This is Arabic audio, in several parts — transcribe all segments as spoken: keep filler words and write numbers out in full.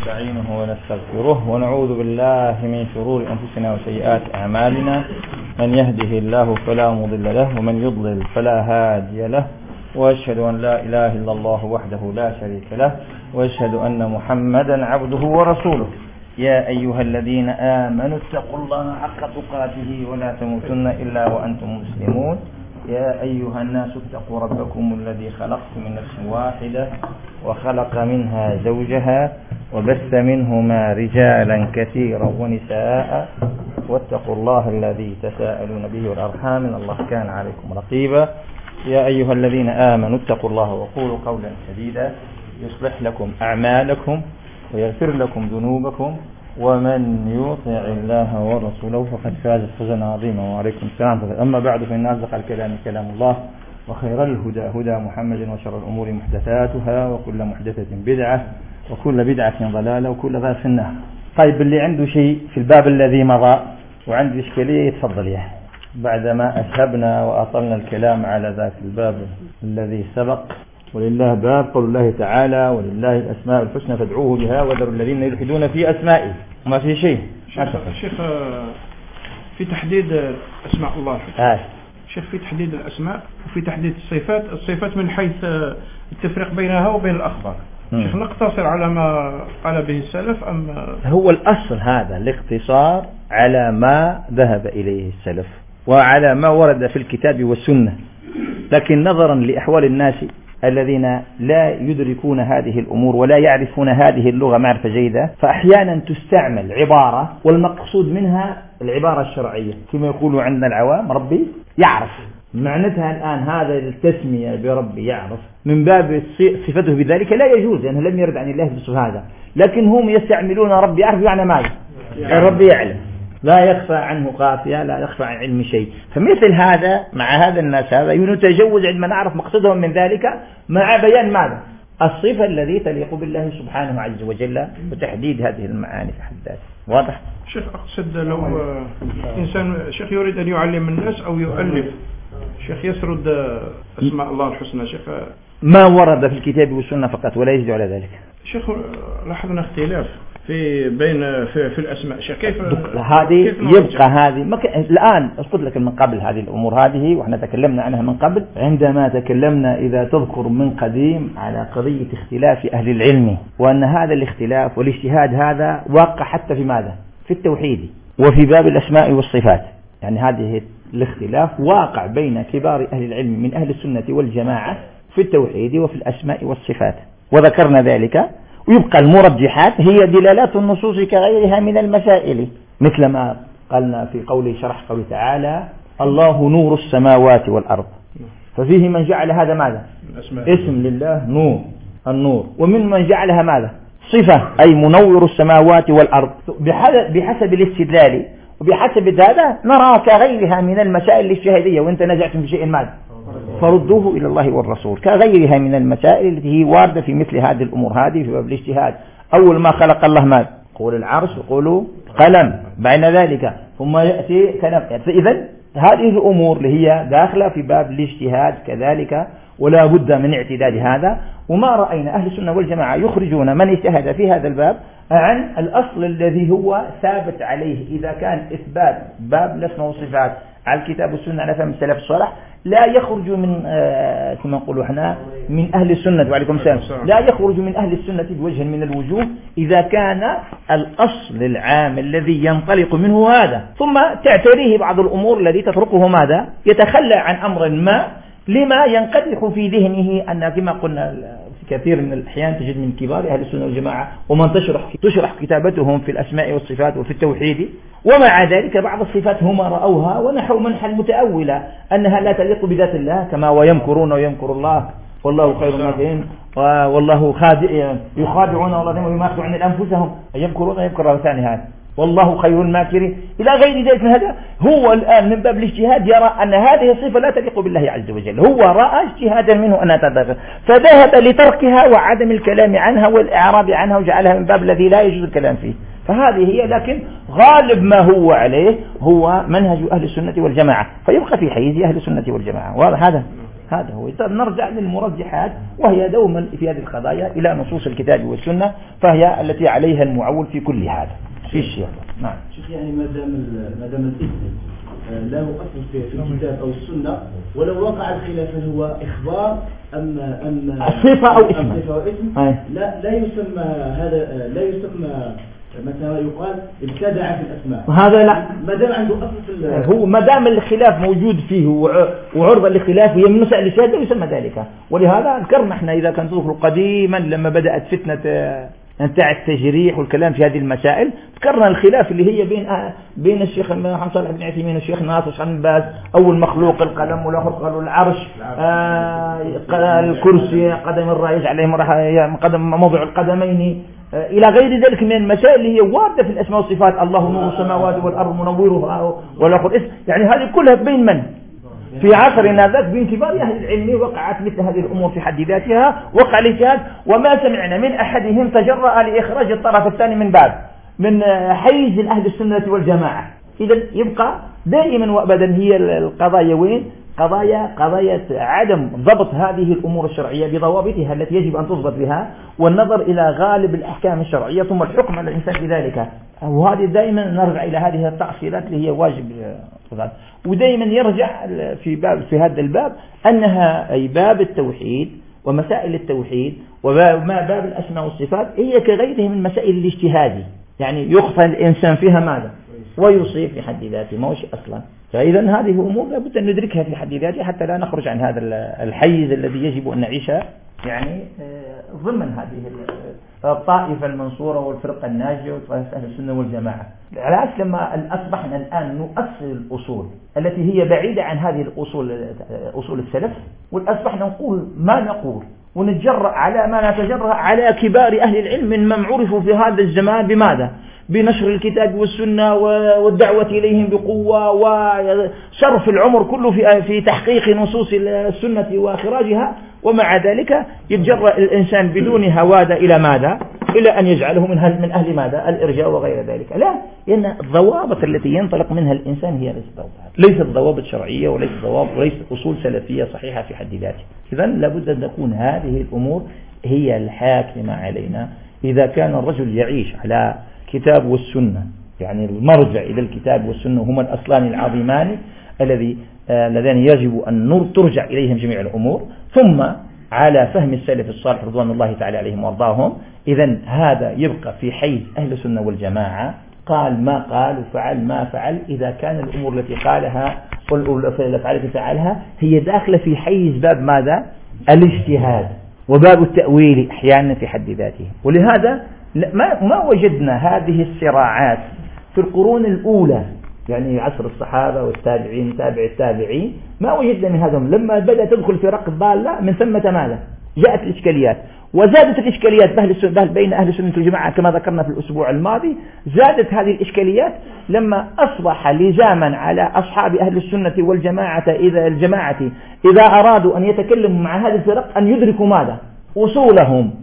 نستعينه ونستغفره ونعوذ بالله من شرور أنفسنا وسيئات أعمالنا. من يهده الله فلا مضل له ومن يضلل فلا هادي له، وأشهد أن لا إله إلا الله وحده لا شريك له، وأشهد أن محمدا عبده ورسوله. يا أيها الذين آمنوا اتقوا الله حق تقاته ولا تموتن إلا وأنتم مسلمون. يا أيها الناس اتقوا ربكم الذي خلقكم من نفس واحدة وخلق منها زوجها وبث منهما رجالا كثيرا ونساء، واتقوا الله الذي تساءلون به والأرحام إن الله كان عليكم رقيبا. يا أيها الذين آمنوا اتقوا الله وقولوا قولا سديدا يصلح لكم أعمالكم ويغفر لكم ذنوبكم، ومن يطع الله ورسوله فقد فاز فوزا عظيما. وعليكم السلام. أما بعد، فإن أصدق الكلام كلام الله، وخير الهدى هدى محمد، وشر الأمور محدثاتها، وكل محدثة بدعة، وكل بدعة ضلالة، وكل ضلالة في النار. طيب، اللي عنده شيء في الباب الذي مضى وعنده إشكالية يتفضل يا بعدما أسهبنا وأطلنا الكلام على ذاك الباب الذي سبق. ولله باب قول الله تعالى: ولله الأسماء الحسنى فادعوه بها وذروا الذين يلحدون في أسمائه. وما في شيء شيخ في تحديد أسماء الله الحسنى. آه. شيخ في تحديد الأسماء وفي تحديد الصفات الصفات من حيث التفريق بينها وبين الأخبار. م. شيخ نقتصر على ما قال به السلف أم هو الأصل هذا الاقتصار على ما ذهب إليه السلف وعلى ما ورد في الكتاب والسنة، لكن نظرا لأحوال الناس الذين لا يدركون هذه الأمور ولا يعرفون هذه اللغة معرفة جيدة، فأحيانا تستعمل عبارة والمقصود منها العبارة الشرعية، كما يقولوا عندنا العوام ربي يعرف. معنتها الآن هذا التسمية بربي يعرف من باب صفته بذلك لا يجوز، لأنه لم يرد عن الله بصفة هذا، لكن هم يستعملون ربي يعرف يعني ماذا؟ يعني ربي يعلم، لا يخفى عنه خافية، لا يخفى عن علم شيء. فمثل هذا مع هذا الناس هذا يتجوز عندما نعرف مقصدهم من ذلك مع بيان ماذا؟ الصفة الذي تليق بالله سبحانه عز وجل، وتحديد هذه المعاني في حد ذاتها. واضح؟ شيخ أقصد لو إنسان شيخ يريد أن يعلم الناس أو يؤلف، شيخ يسرد أسماء الله الحسنى، شيخ ما ورد في الكتاب والسنة فقط ولا يزيد على ذلك. شيخ لاحظنا اختلاف في بين في, في الأسماء. شيخ كيف هذه يبقى هذه مك... الآن أقول لك من قبل هذه الأمور هذه، وإحنا تكلمنا عنها من قبل عندما تكلمنا إذا تذكر من قديم على قضية اختلاف أهل العلم، وأن هذا الاختلاف والاجتهاد هذا واقع حتى في ماذا؟ في التوحيد وفي باب الأسماء والصفات. يعني هذه الاختلاف واقع بين كبار أهل العلم من أهل السنة والجماعة في التوحيد وفي الأسماء والصفات، وذكرنا ذلك. ويبقى المرجحات هي دلالات النصوص كغيرها من المسائل، مثل ما قالنا في قول شرح قوله تعالى: الله نور السماوات والأرض. ففيه من جعل هذا ماذا؟ اسم لله نور النور، ومن من جعلها ماذا؟ صفة، أي منور السماوات والأرض. بحسب الاستدلال وبحسب هذا نرى كغيرها من المسائل الاجتهادية. وانت نزعتم في شيء ماذا؟ فردوه إلى الله والرسول، كغيرها من المسائل التي هي واردة في مثل هذه الأمور هذه في باب الاجتهاد. أول ما خلق الله ماذا؟ قول العرش وقولوا قلم، بعد ذلك ثم يأتي كلام. فإذا هذه الأمور اللي هي داخلة في باب الاجتهاد كذلك، ولا بد من اعتداد هذا. وما رأينا أهل السنة والجماعة يخرجون من اجتهد في هذا الباب عن الأصل الذي هو ثابت عليه. إذا كان إثبات باب الأسماء والصفات على الكتاب والسنة على فهم السلف الصالح لا يخرج من آه كما نقول احنا من أهل السنة، وعليكم السلام، لا يخرج من أهل السنة بوجه من الوجوه إذا كان الأصل العام الذي ينطلق منه هذا، ثم تعتريه بعض الأمور التي تتركه ماذا؟ يتخلى عن أمر ما لما ينقدح في ذهنه. أن كما قلنا في كثير من الأحيان تجد من كبار أهل السنة والجماعة ومن تشرح تشرح كتابتهم في الأسماء والصفات وفي التوحيد، ومع ذلك بعض الصفات هم رأوها ونحو منح المتأولة أنها لا تليق بذات الله، كما ويمكرون ويمكر الله والله خير الماكرين، والله خادع يخادعون والله وما يخدعون أنفسهم يمكرون ويمكر الله ثاني هذا والله خير الماكرين إلى غير ذلك من هذا. هو الآن من باب الاجتهاد يرى أن هذه الصفة لا تليق بالله عز وجل، هو رأى اجتهادا منه أنها تدخل، فذهب لتركها وعدم الكلام عنها والإعراب عنها وجعلها من باب الذي لا يجوز الكلام فيه. فهذه هي، لكن غالب ما هو عليه هو منهج أهل السنة والجماعة، فيبقى في حيز أهل السنة والجماعة. واضح هذا؟ هذا هو. نرجع للمرجحات، وهي دوما في هذه القضايا إلى نصوص الكتاب والسنة، فهي التي عليها المعول في كل هذا. في الشيخ نعم شيخ، يعني ما دام ما دام الاسم لا مؤثر في الكتاب أو السنة، ولو وقع الخلاف هل هو إخبار أم أم صفة أو اسم، صفة أو اسم لا لا يسمى هذا، لا يسمى مثلا يقال ابتدع في الأسماء، وهذا لا، ما دام عنده أصل هو ما دام الخلاف موجود فيه وعرض للخلاف وهي من مسائل الشهادة يسمى ذلك. ولهذا ذكرنا احنا إذا كان تذكر قديما لما بدأت فتنة انتاع التجريح والكلام في هذه المسائل، ذكرنا الخلاف اللي هي بين بين الشيخ محمد صالح بن عثيمين والشيخ ناصر بن باز، أول مخلوق القلم والآخر قالوا العرش، آه الكرسي، قدم الرئيس عليهم قدم موضع القدمين، آه إلى غير ذلك من المسائل اللي هي واردة في الأسماء والصفات، الله نور السماوات والأرض منورها والآخر اسم، يعني هذه كلها بين من؟ في عصرنا ذاك بين كبار أهل العلم وقعت مثل هذه الأمور في حد ذاتها، وقع الاجتهاد، وما سمعنا من أحدهم تجرأ لإخراج الطرف الثاني من باب من حيز أهل السنة والجماعة. إذا يبقى دائما وأبدا هي القضايا وين؟ قضايا قضايا عدم ضبط هذه الأمور الشرعية بضوابطها التي يجب أن تضبط بها، والنظر إلى غالب الأحكام الشرعية ثم الحكم على الإنسان بذلك. وهذه دائما نرجع إلى هذه التعصيلات اللي هي واجب، ودائما يرجع في باب في هذا الباب أنها أي باب التوحيد ومسائل التوحيد وما باب الأسماء والصفات هي كغيرها من مسائل الاجتهاد، يعني يخفى الإنسان فيها ماذا ويصيب في حد ذاته ما هو شيء أصلا. فإذا هذه أمور لابد أن ندركها في حد ذاتها حتى لا نخرج عن هذا الحيز الذي يجب أن نعيشه يعني ضمن هذه الطائفة المنصورة والفرقة الناجية وطائفة أهل السنة والجماعة. العكس لما أصبحنا الآن نؤصل الأصول التي هي بعيدة عن هذه الأصول أصول السلف، والأصبحنا نقول ما نقول ونتجرأ على ما نتجرأ على كبار أهل العلم من من عرفوا في هذا الزمان بماذا؟ بنشر الكتاب والسنة والدعوة إليهم بقوة وصرف العمر كله في في تحقيق نصوص السنة وإخراجها، ومع ذلك يتجرأ الإنسان بدون هوادة إلى ماذا؟ إلى أن يجعله من أهل من أهل ماذا؟ الإرجاء وغير ذلك. لا، لأن الضوابط التي ينطلق منها الإنسان هي ليست ضوابط ليست ضوابط شرعية وليست ضوابط وليست أصول سلفية صحيحة في حد ذاتها. إذا لابد أن تكون هذه الأمور هي الحاكمة علينا. إذا كان الرجل يعيش على كتاب والسنة، يعني المرجع إلى الكتاب والسنة هما الأصلان العظيمان الذي اللذان يجب أن ترجع إليهم جميع الأمور، ثم على فهم السلف الصالح رضوان الله تعالى عليهم وارضاهم، إذن هذا يبقى في حيز أهل السنة والجماعة، قال ما قال وفعل ما فعل، إذا كان الأمور التي قالها والأفعال التي فعلها هي داخلة في حيز باب ماذا؟ الاجتهاد وباب التأويل أحيانا في حد ذاته. ولهذا ما ما وجدنا هذه الصراعات في القرون الأولى، يعني عصر الصحابة والتابعين تابع التابعين، ما وجدنا من هذا. لما بدأت تدخل فرق الضالة من ثم ماذا؟ جاءت الإشكاليات، وزادت الإشكاليات بين أهل السنة والجماعة كما ذكرنا في الأسبوع الماضي. زادت هذه الإشكاليات لما أصبح لزاما على أصحاب أهل السنة والجماعة إذا الجماعة إذا أرادوا أن يتكلموا مع هذه الفرق أن يدركوا ماذا؟ أصولهم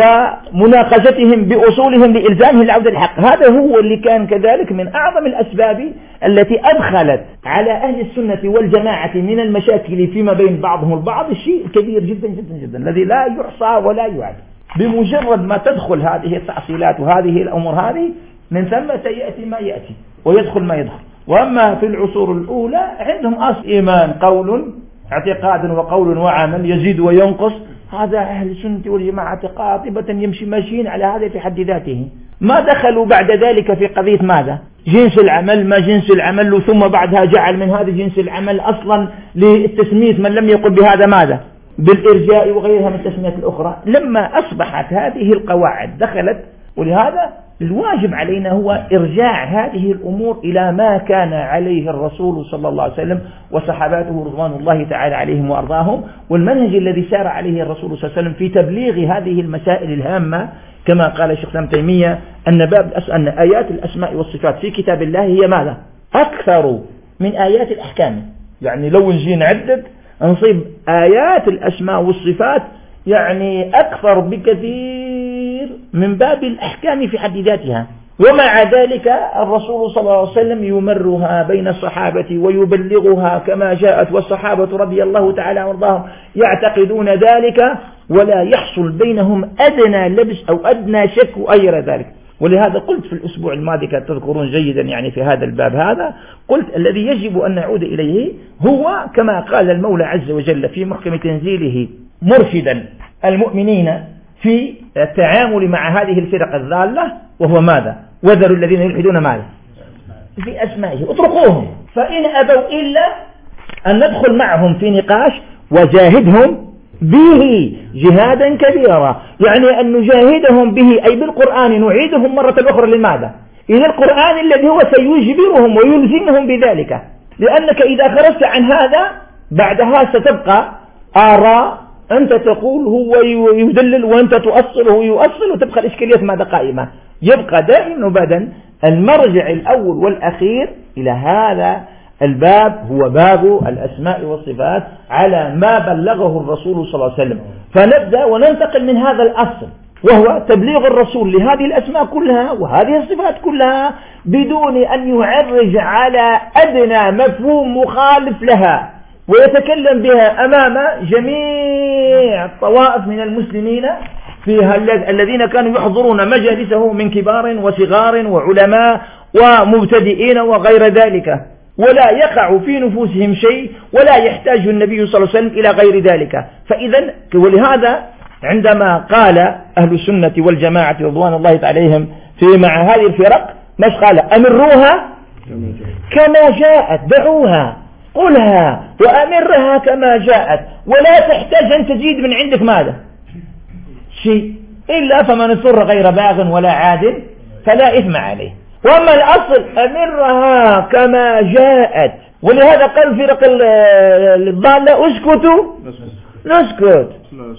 ومناقشتهم بأصولهم لإلزامهم العودة للحق. هذا هو اللي كان كذلك من أعظم الأسباب التي أدخلت على أهل السنة والجماعة من المشاكل فيما بين بعضهم البعض الشيء كبير جدا جدا جدا الذي لا يحصى ولا يعد. بمجرد ما تدخل هذه التعصيلات وهذه الأمور هذه من ثم سيأتي ما يأتي ويدخل ما يدخل. وأما في العصور الأولى عندهم أصل إيمان، قول اعتقاد وقول وعمل يزيد وينقص. هذا أهل السنة والجماعة قاطبة يمشي ماشيين على هذا في حد ذاته، ما دخلوا بعد ذلك في قضية ماذا؟ جنس العمل ما جنس العمل، ثم بعدها جعل من هذا جنس العمل أصلا للتسمية من لم يقل بهذا ماذا؟ بالإرجاء وغيرها من التسميات الأخرى. لما أصبحت هذه القواعد دخلت، ولهذا الواجب علينا هو إرجاع هذه الأمور إلى ما كان عليه الرسول صلى الله عليه وسلم وصحاباته رضوان الله تعالى عليهم وأرضاهم، والمنهج الذي سار عليه الرسول صلى الله عليه وسلم في تبليغ هذه المسائل الهامة. كما قال الشيخ ابن تيمية أن باب أن آيات الأسماء والصفات في كتاب الله هي ماذا؟ أكثر من آيات الأحكام. يعني لو نجي نعدد نصيب آيات الأسماء والصفات يعني أكثر بكثير من باب الأحكام في حد ذاتها. ومع ذلك الرسول صلى الله عليه وسلم يمرها بين الصحابة ويبلغها كما جاءت، والصحابة رضي الله تعالى وارضاهم يعتقدون ذلك ولا يحصل بينهم أدنى لبس أو أدنى شك غير ذلك. ولهذا قلت في الأسبوع الماضي كما تذكرون جيدا يعني في هذا الباب هذا، قلت الذي يجب أن نعود إليه هو كما قال المولى عز وجل في محكم تنزيله مرشدا المؤمنين في التعامل مع هذه الفرق الضالة، وهو ماذا؟ وذروا الذين يلحدون ماذا؟ في أسمائه، اتركوهم، فإن أبوا إلا أن ندخل معهم في نقاش وجاهدهم به جهادا كبيرا، يعني أن نجاهدهم به أي بالقرآن نعيدهم مرة أخرى لماذا؟ إلى القرآن الذي هو سيجبرهم ويلزمهم بذلك، لأنك إذا خرجت عن هذا بعدها ستبقى آراء، أنت تقول هو يدلل وأنت تؤصل وهو يؤصل، وتبقى الإشكاليات ماذا قائمة. يبقى دائما وبدا المرجع الأول والأخير إلى هذا الباب هو باب الأسماء والصفات على ما بلغه الرسول صلى الله عليه وسلم. فنبدأ وننتقل من هذا الأصل وهو تبليغ الرسول لهذه الأسماء كلها وهذه الصفات كلها بدون أن يعرج على أدنى مفهوم مخالف لها ويتكلم بها أمام جميع الطوائف من المسلمين فيها الذين كانوا يحضرون مجالسه من كبار وصغار وعلماء ومبتدئين وغير ذلك، ولا يقع في نفوسهم شيء ولا يحتاج النبي صلى الله عليه وسلم إلى غير ذلك. فإذا ولهذا عندما قال أهل السنة والجماعة رضوان الله عليهم في مع هذه الفرق مش قال أمروها كما جاءت، دعوها قلها وأمرها كما جاءت، ولا تحتاج أن تزيد من عندك ماذا شيء، إلا فمن اضطر غير باغ ولا عاد فلا إثم عليه. وأما الأصل أمرها كما جاءت. ولهذا قال فرق الضالة اسكتوا نسكت،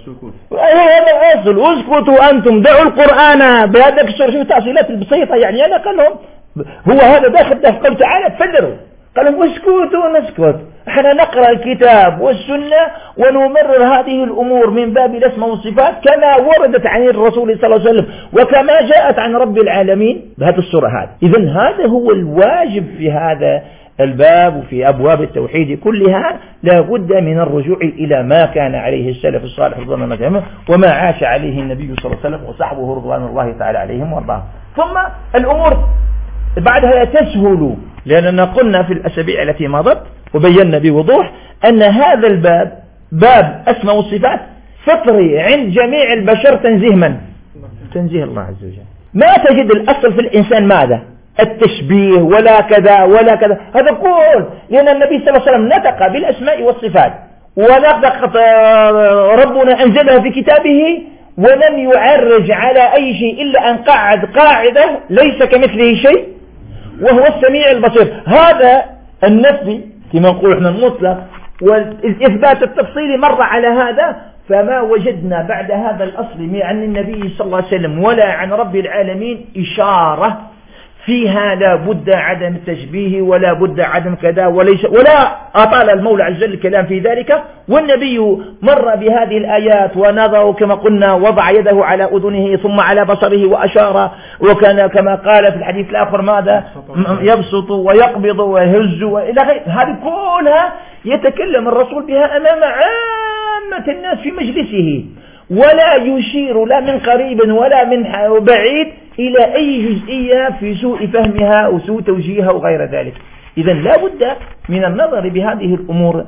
هذا الأصل، اسكتوا أنتم دعوا القرآن بهذا الشرح. شوف التأصيلات البسيطة، يعني أنا قال لهم هو هذا داخل قال تعالى تفدروا، قال لهم اسكتوا نسكت، احنا نقرأ الكتاب والسنة ونمرر هذه الأمور من باب الأسماء والصفات كما وردت عن الرسول صلى الله عليه وسلم وكما جاءت عن رب العالمين بهذه الصورة هذه. إذن هذا هو الواجب في هذا الباب وفي أبواب التوحيد كلها، لا بد من الرجوع إلى ما كان عليه السلف الصالح رضوان الله عليهم وما عاش عليه النبي صلى الله عليه وسلم وصحبه رضوان الله تعالى عليهم وارضاهم. ثم الأمور بعدها تسهل، لأننا قلنا في الأسابيع التي مضت وبينا بوضوح أن هذا الباب باب أسماء والصفات فطري عند جميع البشر تنزيه من؟ تنزيه الله عز وجل. ما تجد الأصل في الإنسان ماذا؟ التشبيه ولا كذا ولا كذا، هذا قول، لأن النبي صلى الله عليه وسلم نطق بالأسماء والصفات ونطق ربنا أنزلها في كتابه ولم يعرج على أي شيء إلا أن قعد قاعدة ليس كمثله شيء وهو السميع البصير. هذا النفي كما نقول احنا المطلق والإثبات التفصيلي مر على هذا، فما وجدنا بعد هذا الأصل عن النبي صلى الله عليه وسلم ولا عن رب العالمين إشارة فيها لا بد عدم التشبيه ولا بد عدم كذا وليس، ولا أطال المولى عز وجل الكلام في ذلك. والنبي مر بهذه الآيات ونظر كما قلنا وضع يده على أذنه ثم على بصره وأشار، وكان كما قال في الحديث الآخر ماذا يبسط ويقبض ويهز وإلى غير هذه كلها يتكلم الرسول بها أمام عامة الناس في مجلسه، ولا يشير لا من قريب ولا من بعيد إلى أي جزئية في سوء فهمها أو سوء توجيهها وغير ذلك. إذا لا بد من النظر بهذه الأمور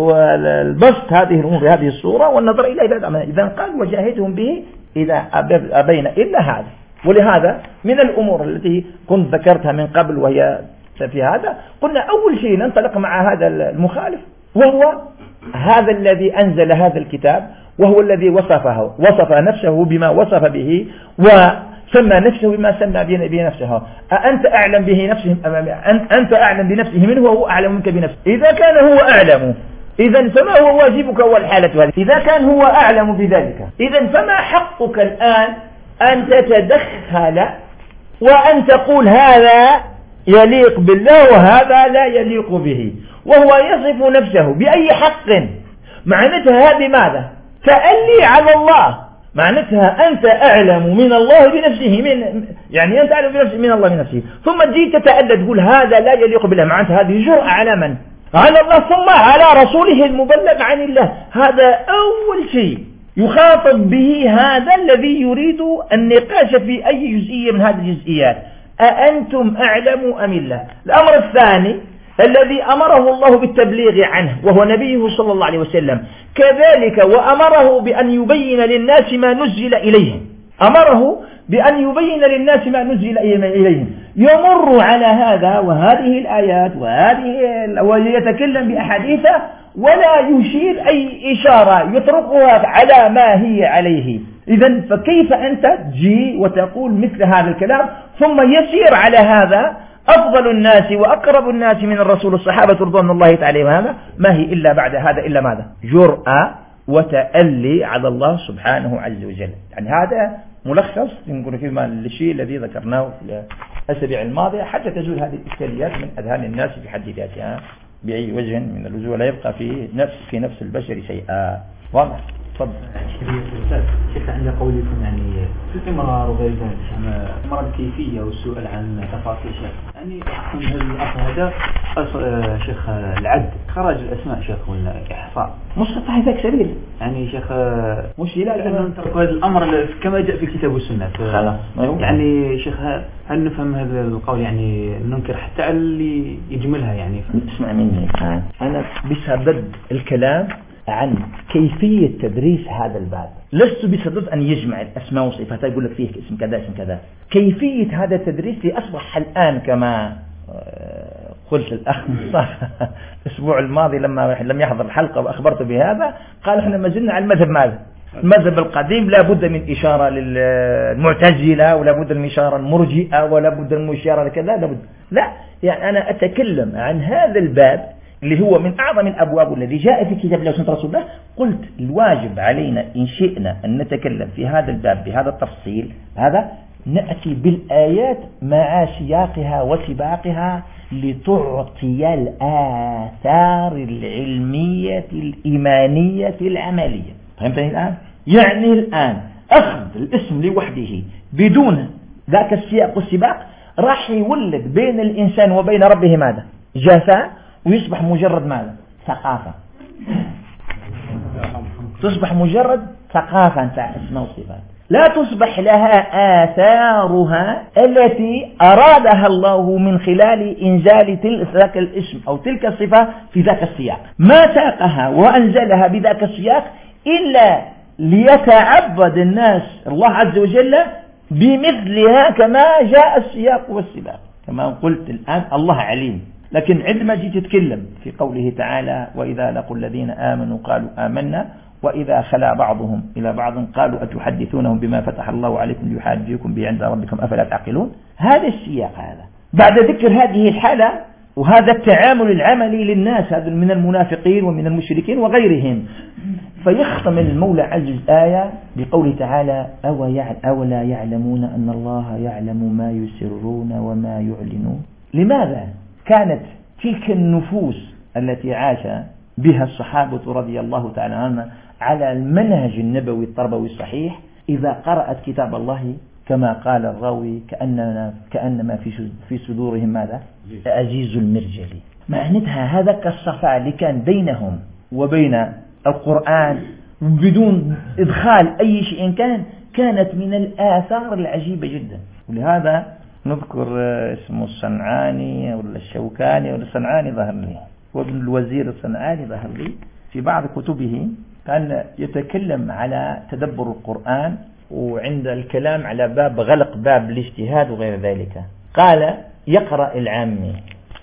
والبسط هذه الأمور بهذه الصورة والنظر إلى إذا إذا قال وجاهدهم به إذا أبين إلا هذا. ولهذا من الأمور التي كنت ذكرتها من قبل وهي في هذا قلنا أول شيء ننطلق مع هذا المخالف وهو هذا الذي أنزل هذا الكتاب وهو الذي وصفه وصف نفسه بما وصف به وسمى نفسه بما سمى به نفسه. أنت أعلم به نفسه أنت أعلم بنفسه منه وهو أعلم منك بنفسه. إذا كان هو أعلم إذن فما هو واجبك والحالة هذه؟ إذا كان هو أعلم بذلك إذن فما حقك الآن أن تتدخل وأن تقول هذا يليق بالله وهذا لا يليق به، وهو يصف نفسه بأي حق؟ معناتها هذه ماذا؟ تألي على الله معناتها أنت أعلم من الله بنفسه، من يعني أنت أعلم بنفسه من الله بنفسه، ثم تجي تتألى تقول هذا لا يليق بالله. معناتها هذه جرأة على من؟ على الله ثم على رسوله المبلغ عن الله. هذا أول شيء يخاطب به هذا الذي يريد النقاش في أي جزئية من هذه الجزئيات. أأنتم أعلم أم الله؟ الأمر الثاني الذي أمره الله بالتبليغ عنه وهو نبيه صلى الله عليه وسلم، كذلك وأمره بأن يبين للناس ما نزل إليهم، أمره بأن يبين للناس ما نزل إليهم. يمر على هذا وهذه الآيات وهذه ويتكلم بأحاديثه ولا يشير أي إشارة، يطرقها على ما هي عليه. إذن فكيف أنت تجي وتقول مثل هذا الكلام ثم يسير على هذا أفضل الناس وأقرب الناس من الرسول الصحابة رضوان الله تعالى، وهذا ما هي إلا بعد هذا إلا ماذا؟ جرأة وتألي على الله سبحانه عز وجل. يعني هذا ملخص نقول فيما الشيء الذي ذكرناه في الأسابيع الماضية حتى تزول هذه الإشكاليات من أذهان الناس في حد ذاتها بأي وجه من الوجوه، لا يبقى في نفس في نفس البشر شيئا. واضح؟ تفضل. شيخ عند قولكم يعني في الإمرار وغير ذلك، يعني إمرار الكيفية والسؤال عن تفاصيل شيخ، يعني الأصل هذا أصل شيخ العد خرج الأسماء شيخ ولا إحصاء مش صحيح ذاك سبيل يعني شيخ مش لا لأنه نترك هذا الأمر كما جاء في الكتاب والسنة. خلاص يعني شيخ هل نفهم هذا القول يعني ننكر حتى على اللي يجملها؟ يعني اسمع مني الآن، أنا بصدد الكلام عن كيفية تدريس هذا الباب، لست بصدد أن يجمع الأسماء والصفات يقول لك فيه اسم كذا اسم كذا. كيفية هذا التدريس أصبح الآن كما قلت الأخ مصطفى الأسبوع الماضي لما لم يحضر الحلقة وأخبرت بهذا، قال احنا ما زلنا على المذهب ماذا؟ المذهب القديم لا بد من إشارة للمعتزلة ولا بد من إشارة المرجئة ولا بد من إشارة لكذا لا بد. لا، يعني أنا أتكلم عن هذا الباب اللي هو من أعظم الأبواب والذي جاء في كتاب الله وسنة رسول الله. قلت الواجب علينا إن شئنا أن نتكلم في هذا الباب بهذا التفصيل هذا نأتي بالآيات مع سياقها وسباقها لتعطي الآثار العلمية الإيمانية العملية. فهمتني الآن؟ يعني الآن أخذ الاسم لوحده بدون ذاك السياق والسباق راح يولد بين الإنسان وبين ربه ماذا؟ جفاء، ويصبح مجرد ماذا؟ ثقافة. تصبح مجرد ثقافة تاع اسماء وصفات، لا تصبح لها آثارها التي أرادها الله من خلال إنزال ذاك الاسم أو تلك الصفة في ذاك السياق. ما ساقها وأنزلها بذاك السياق إلا ليتعبد الناس الله عز وجل بمثلها كما جاء السياق والسباق. كما قلت الآن الله عليم، لكن عندما جيت تتكلم في قوله تعالى وإذا لقوا الذين آمنوا قالوا آمنا وإذا خلا بعضهم إلى بعض قالوا أتحدثونهم بما فتح الله عليكم ليحاجوكم به عند ربكم أفلا تعقلون. هذا السياق، هذا بعد ذكر هذه الحالة وهذا التعامل العملي للناس هذا من المنافقين ومن المشركين وغيرهم، فيختم المولى عز الآية بقوله تعالى أولا يعلمون أن الله يعلم ما يسرون وما يعلنون. لماذا كانت تلك النفوس التي عاش بها الصحابة رضي الله تعالى عنهم على المنهج النبوي التربوي الصحيح إذا قرأت كتاب الله كما قال الراوي كأننا كأنما في في صدورهم ماذا؟ عزيز المرجلي. معناتها هذا الصفاء اللي كان بينهم وبين القرآن بدون إدخال أي شيء كان كانت من الآثار العجيبة جدا. ولهذا نذكر اسمه الصنعاني ولا الشوكاني ولا الصنعاني ظهر لي وابن الوزير الصنعاني ظهر لي في بعض كتبه كان يتكلم على تدبر القرآن وعند الكلام على باب غلق باب الاجتهاد وغير ذلك قال يقرأ العامي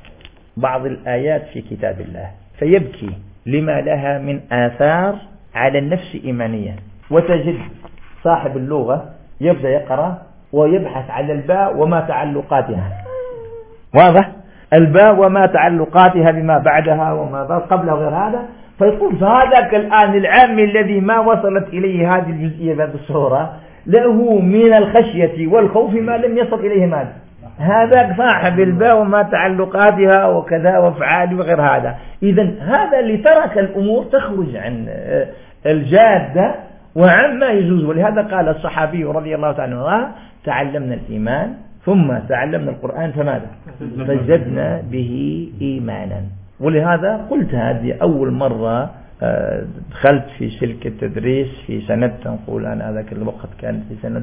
بعض الآيات في كتاب الله فيبكي لما لها من آثار على النفس إيمانية، وتجد صاحب اللغة يبدأ يقرأ ويبحث على الباء وما تعلقاتها. واضح؟ الباء وما تعلقاتها بما بعدها وما قبلها وغير هذا، فيقول فهذاك الآن العامي الذي ما وصلت إليه هذه الجزئية بهذه الصورة له من الخشية والخوف ما لم يصل إليه ماذا؟ هذا صاحب الباء وما تعلقاتها وكذا وافعال وغير هذا. إذن هذا اللي ترك الأمور تخرج عن الجادة وعما يجوز. ولهذا قال الصحابي رضي الله تعالى عنه تعلمنا الإيمان ثم تعلمنا القرآن فماذا فزدنا به إيمانا. ولهذا قلت هذه أول مرة دخلت في سلك التدريس في سنة، نقول أنا ذاك الوقت كان في سنة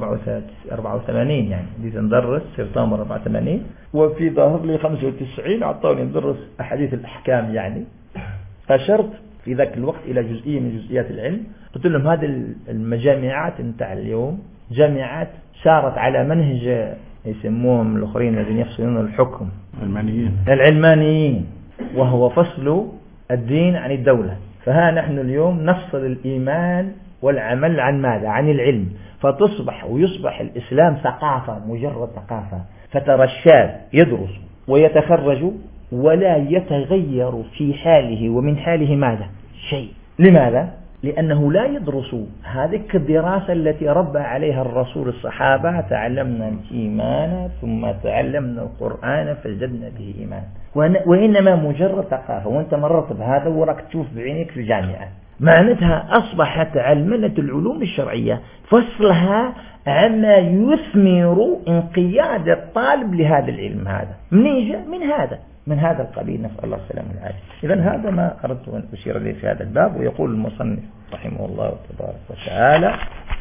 أربعة وثمانين، يعني بديت ندرس سبتمبر أربعة وثمانين، وفي ظهر لي خمسة وتسعين أعطوني ندرس أحاديث الأحكام. يعني أشرت في ذاك الوقت إلى جزئية من جزئيات العلم، قلت لهم هذه المجامعات نتاع اليوم جامعات سارت على منهج يسموهم الآخرين الذين يفصلون الحكم العلمانيين العلمانيين وهو فصل الدين عن الدولة. فها نحن اليوم نفصل الإيمان والعمل عن ماذا؟ عن العلم. فتصبح ويصبح الإسلام ثقافة، مجرد ثقافة. فترى الشاب يدرس ويتخرج ولا يتغير في حاله ومن حاله ماذا؟ شيء. لماذا؟ لأنه لا يدرس هذه الدراسة التي ربى عليها الرسول الصحابة: تعلمنا الإيمان ثم تعلمنا القرآن فزدنا به إيمان. وإنما مجرد ثقافة. وأنت مررت بهذا وراك تشوف بعينك في الجامعة. معناتها أصبحت علمنة العلوم الشرعية فصلها عما يثمر انقياد الطالب لهذا العلم. هذا منين جاء؟ من هذا من هذا القبيل، نسأل الله السلامة والعافية. إذن هذا ما أردت أن أشير إليه في هذا الباب. ويقول المصنف رحمه الله تبارك وتعالى: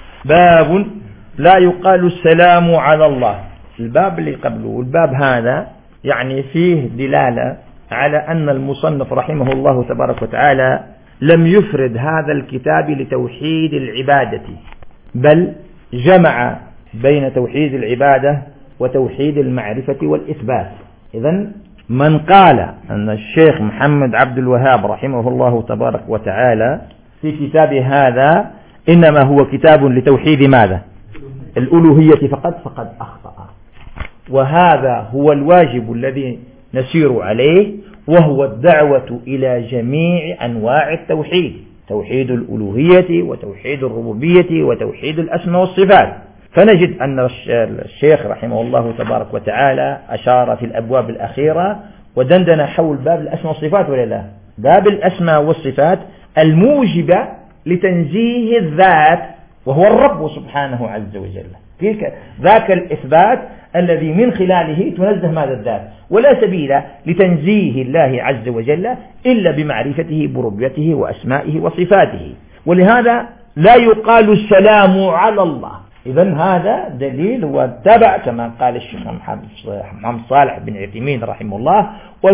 باب لا يقال السلام على الله. الباب اللي قبله الباب هذا يعني فيه دلالة على أن المصنف رحمه الله تبارك وتعالى لم يفرد هذا الكتاب لتوحيد العبادة، بل جمع بين توحيد العبادة وتوحيد المعرفة والإثبات. إذن من قال أن الشيخ محمد عبد الوهاب رحمه الله تبارك وتعالى في كتاب هذا إنما هو كتاب لتوحيد ماذا؟ الألوهية فقط، فقد أخطأ. وهذا هو الواجب الذي نسير عليه، وهو الدعوة إلى جميع أنواع التوحيد: توحيد الألوهية وتوحيد الربوبية وتوحيد الأسماء والصفات. فنجد أن الشيخ رحمه الله تبارك وتعالى أشار في الأبواب الأخيرة ودندن حول باب الأسماء والصفات، ولا لا؟ باب الأسماء والصفات الموجبة لتنزيه الذات وهو الرب سبحانه عز وجل. تلك ذاك الإثبات الذي من خلاله تنزه ماذا؟ الذات. ولا سبيل لتنزيه الله عز وجل إلا بمعرفته بربوبيته وأسمائه وصفاته. ولهذا لا يقال السلام على الله. إذن هذا دليل واتبع كما قال الشيخ محمد صالح بن عثيمين رحمه الله.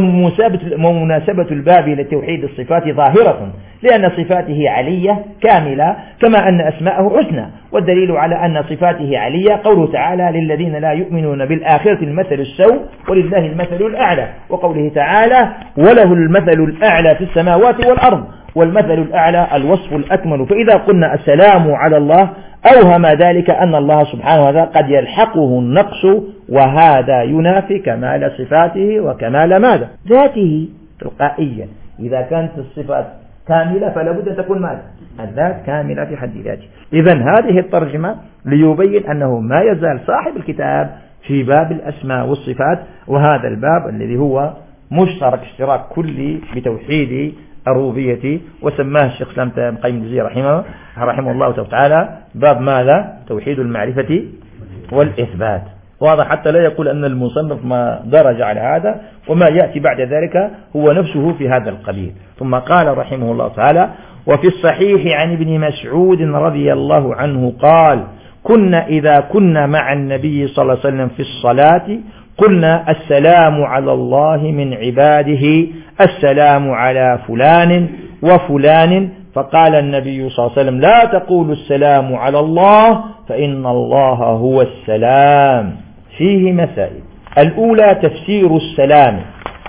ومناسبة الباب إلى توحيد الصفات ظاهرة، لأن صفاته علية كاملة كما أن أسماءه حسنى. والدليل على أن صفاته علية قوله تعالى: للذين لا يؤمنون بالآخرة المثل السوء ولله المثل الأعلى. وقوله تعالى: وله المثل الأعلى في السماوات والأرض والمثل الأعلى الوصف الأكمل. فإذا قلنا السلام على الله أوهم ذلك أن الله سبحانه وتعالى قد يلحقه النقص، وهذا ينافي كمال صفاته وكمال ماذا؟ ذاته تلقائيا. إذا كانت الصفات كاملة فلا بد أن تكون ماذا؟ الذات كاملة في حد ذاته. إذن هذه الترجمة ليبين أنه ما يزال صاحب الكتاب في باب الأسماء والصفات، وهذا الباب الذي هو مشترك اشتراك كلي بتوحيد الربوبية، وسماه الشيخ الإسلام ابن القيم الجوزية رحمه رحمه الله تعالى باب ماذا؟ توحيد المعرفة والإثبات. واضح؟ حتى لا يقول أن المصنف ما درج على هذا، وما يأتي بعد ذلك هو نفسه في هذا القبيل. ثم قال رحمه الله تعالى: وفي الصحيح عن ابن مسعود رضي الله عنه قال: كنا إذا كنا مع النبي صلى الله عليه وسلم في الصلاة قلنا السلام على الله من عباده، السلام على فلان وفلان. فقال النبي صلى الله عليه وسلم: لا تقولوا السلام على الله فإن الله هو السلام. فيه مسائل: الأولى تفسير السلام،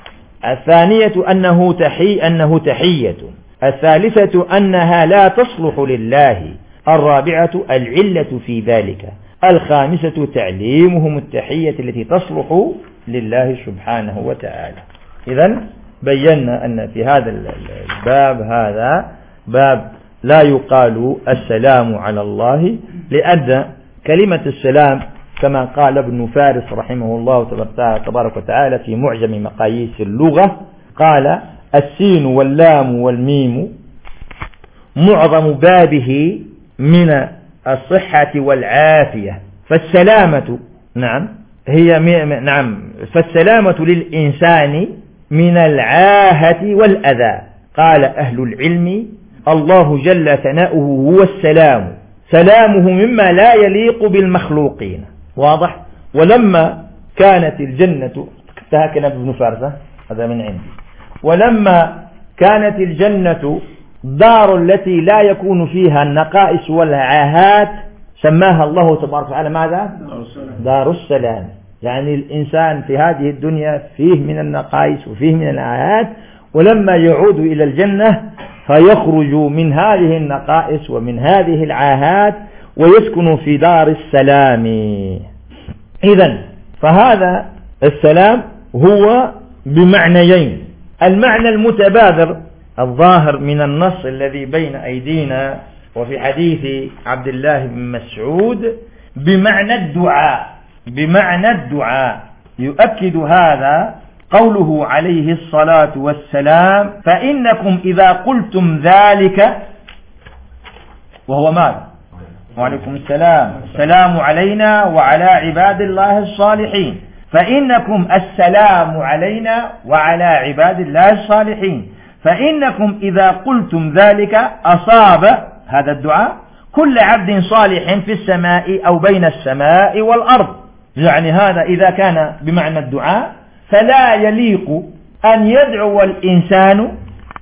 الثانية أنه تحي أنه تحية، الثالثة أنها لا تصلح لله، الرابعة العلة في ذلك، الخامسة تعليمهم التحية التي تصلح لله سبحانه وتعالى. إذن بينا أن في هذا الباب هذا باب لا يقال السلام على الله، لأن كلمة السلام كما قال ابن فارس رحمه الله تبارك وتعالى في معجم مقاييس اللغة، قال: السين واللام والميم معظم بابه من الصحة والعافية. فالسلامة نعم هي نعم فالسلامة للإنسان من العاهة والأذى. قال أهل العلم: الله جل ثناؤه هو السلام، سلامه مما لا يليق بالمخلوقين. واضح؟ ولما كانت الجنة، هكذا ابن فارسة هذا من عندي، ولما كانت الجنة دار التي لا يكون فيها النقائص والعاهات سماها الله تبارك وتعالى ماذا؟ دار السلام. يعني الإنسان في هذه الدنيا فيه من النقائص وفيه من العاهات، ولما يعود إلى الجنة فيخرج من هذه النقائص ومن هذه العاهات ويسكن في دار السلام. إذن فهذا السلام هو بمعنيين: المعنى المتبادر الظاهر من النص الذي بين أيدينا وفي حديث عبد الله بن مسعود بمعنى الدعاء، بمعنى الدعاء. يؤكد هذا قوله عليه الصلاة والسلام: فإنكم إذا قلتم ذلك، وهو ماذا؟ وعليكم السلام، السلام علينا وعلى عباد الله الصالحين. فإنكم السلام علينا وعلى عباد الله الصالحين. فإنكم إذا قلتم ذلك أصاب هذا الدعاء كل عبد صالح في السماء أو بين السماء والأرض. يعني هذا إذا كان بمعنى الدعاء، فلا يليق أن يدعو الإنسان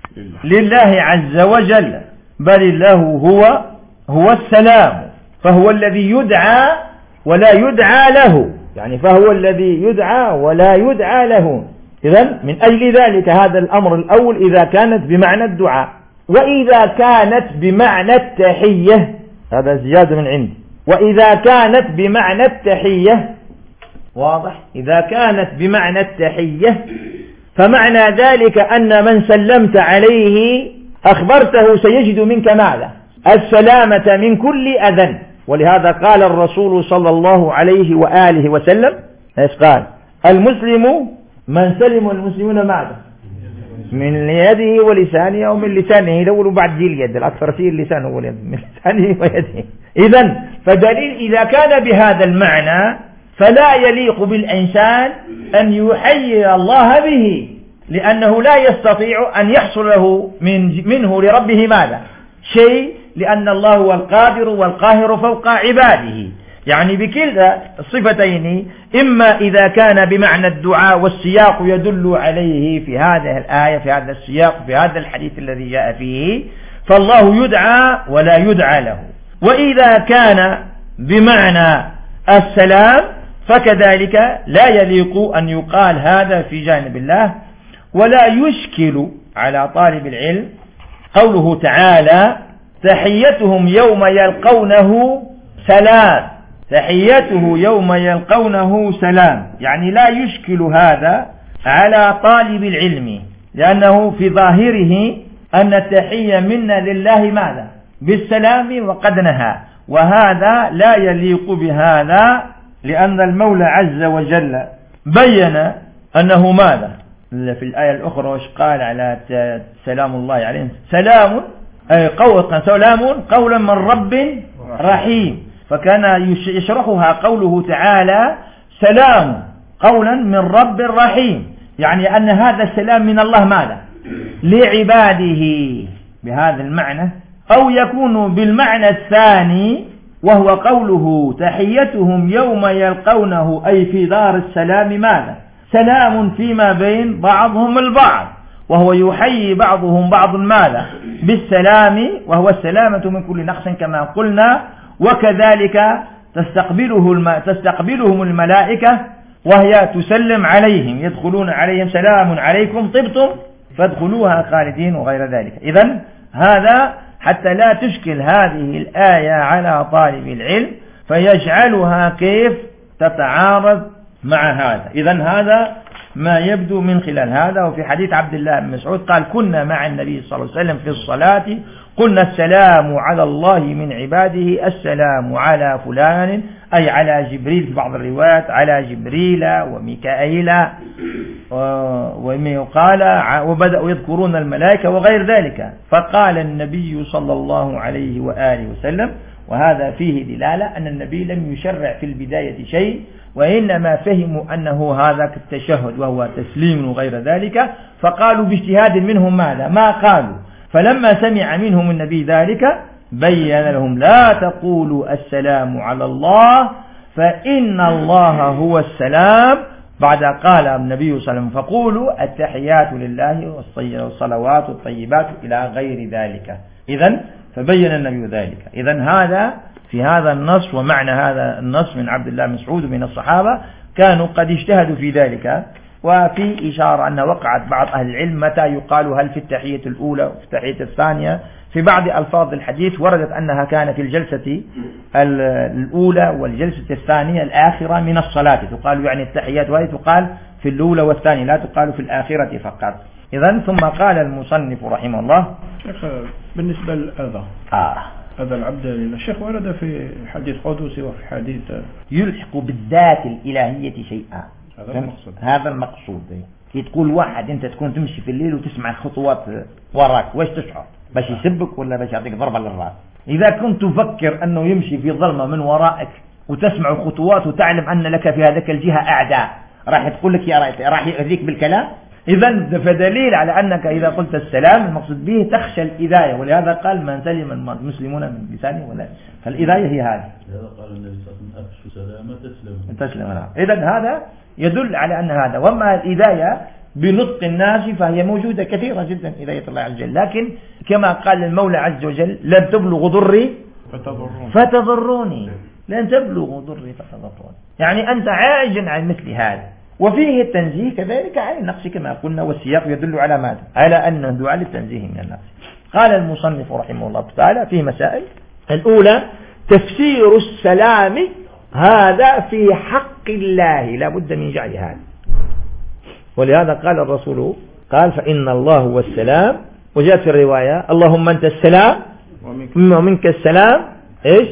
لله عز وجل، بل الله هو هو السلام، فهو الذي يدعى ولا يدعى له، يعني فهو الذي يدعى ولا يدعى له. إذن من أجل ذلك هذا الأمر الأول إذا كانت بمعنى الدعاء. وإذا كانت بمعنى التحية، هذا زيادة من عندي، وإذا كانت بمعنى التحية، واضح؟ إذا كانت بمعنى التحية فمعنى ذلك أن من سلمت عليه أخبرته سيجد منك ماذا؟ السلامة من كل أذى. ولهذا قال الرسول صلى الله عليه وآله وسلم: ايش قال؟ المسلم من سلم المسلمون ماذا؟ من يده ولسانه، أو من لسانه الأول وبعد جيل اليد، الأكثر شيء اللسان هو اليد، من لسانه ويده. إذن فدليل إذا كان بهذا المعنى فلا يليق بالإنسان أن يحيي الله به، لأنه لا يستطيع أن يحصل له من منه لربه ماذا؟ شيء، لأن الله هو القادر والقاهر فوق عباده. يعني بكلا الصفتين، إما إذا كان بمعنى الدعاء والسياق يدل عليه في هذه الآية، في هذا السياق، في هذا الحديث الذي جاء فيه، فالله يدعى ولا يدعى له. وإذا كان بمعنى السلام فكذلك لا يليق أن يقال هذا في جانب الله. ولا يشكل على طالب العلم قوله تعالى: تحيتهم يوم يلقونه سلام، تحيته يوم يلقونه سلام. يعني لا يشكل هذا على طالب العلم، لأنه في ظاهره أن التحية منا لله ماذا؟ بالسلام، وقد نهى، وهذا لا يليق بهذا، لأن المولى عز وجل بين أنه ماذا؟ في الآية الأخرى وش قال على سلام الله عليهم؟ سلام أي قول سلام قولا من رب رحيم. فكان يشرحها قوله تعالى سلام قولا من رب رحيم، يعني أن هذا السلام من الله ماذا؟ لعباده بهذا المعنى. أو يكون بالمعنى الثاني وهو قوله تحيتهم يوم يلقونه، أي في دار السلام ماذا؟ سلام فيما بين بعضهم البعض، وهو يحيي بعضهم بعض ماذا؟ بالسلام، وهو السلامة من كل نقص كما قلنا. وكذلك تستقبله الم... تستقبلهم الملائكة وهي تسلم عليهم، يدخلون عليهم سلام عليكم طبتم فادخلوها خالدين وغير ذلك. إذن هذا حتى لا تشكل هذه الآية على طالب العلم فيجعلها كيف تتعارض مع هذا. إذن هذا ما يبدو من خلال هذا. وفي حديث عبد الله بن مسعود قال: كنا مع النبي صلى الله عليه وسلم في الصلاة قلنا السلام على الله من عباده، السلام على فلان، أي على جبريل في بعض الروايات، على جبريل وميكائيل وقال، وبدأوا يذكرون الملائكة وغير ذلك. فقال النبي صلى الله عليه وآله وسلم: وهذا فيه دلالة أن النبي لم يشرع في البداية شيء، وإنما فهموا أنه هذا التشهد وهو تسليم وغير ذلك، فقالوا باجتهاد منهم ماذا؟ ما قالوا. فلما سمع منهم النبي ذلك بين لهم لا تقولوا السلام على الله فإن الله هو السلام، بعد قال النبي صلى الله عليه وسلم فقولوا التحيات لله والصلوات والطيبات إلى غير ذلك. إذن فبين النبي ذلك. إذن هذا في هذا النص، ومعنى هذا النص من عبد الله مسعود من الصحابة كانوا قد اجتهدوا في ذلك. وفي إشارة أن وقعت بعض أهل العلم متى يقال، هل في التحية الأولى وفي التحية الثانية. في بعض ألفاظ الحديث وردت أنها كانت في الجلسة الأولى والجلسة الثانية الآخرة من الصلاة، تقال يعني التحيات، وهي تقال في الأولى والثانية لا تقال في الآخرة فقط. إذن ثم قال المصنف رحمه الله شيخ بالنسبة لهذا آه هذا العبد لله الشيخ ورد في حديث قدسي وفي حديث يلحق بالذات الإلهية شيئا. هذا المقصود. هذا المقصود. كي تقول واحد أنت تكون تمشي في الليل وتسمع خطوات وراك، وش تشعر؟ باش يسبك ولا باش يعطيك ضربة للرأس؟ إذا كنت تفكر أنه يمشي في ظلمة من ورائك وتسمع خطوات وتعلم أن لك في هذيك الجهة أعداء، راح تقول لك يا رايت راح يأذيك بالكلام. إذن فدليل على أنك إذا قلت السلام المقصود به تخشى الإذاية، ولهذا قال من سلم المسلمون من لسانه ولا، فالإذاية هي هذه. هذا قال النبي صلى الله عليه وسلم أفشوا سلامة تسلم تسلم. إذن هذا يدل على أن هذا. وما الإذاية بنطق الناس فهي موجودة كثيرة جدا إذاية الله عز وجل، لكن كما قال المولى عز وجل لن تبلغوا ضري فتضروني، لن تبلغوا ضري فتضروني، يعني أنت عاجز عن مثل هذا. وفيه التنزيه كذلك عن النقص كما قلنا، والسياق يدل على ماذا؟ على أنه دعاء للتنزيه من النقص. قال المصنف رحمه الله تعالى في مسائل. الأولى تفسير السلام هذا في حق الله لا بد من جعل هذا، ولهذا قال الرسول قال فإن الله هو السلام، وجاءت في الرواية اللهم أنت السلام ومنك السلام إيش؟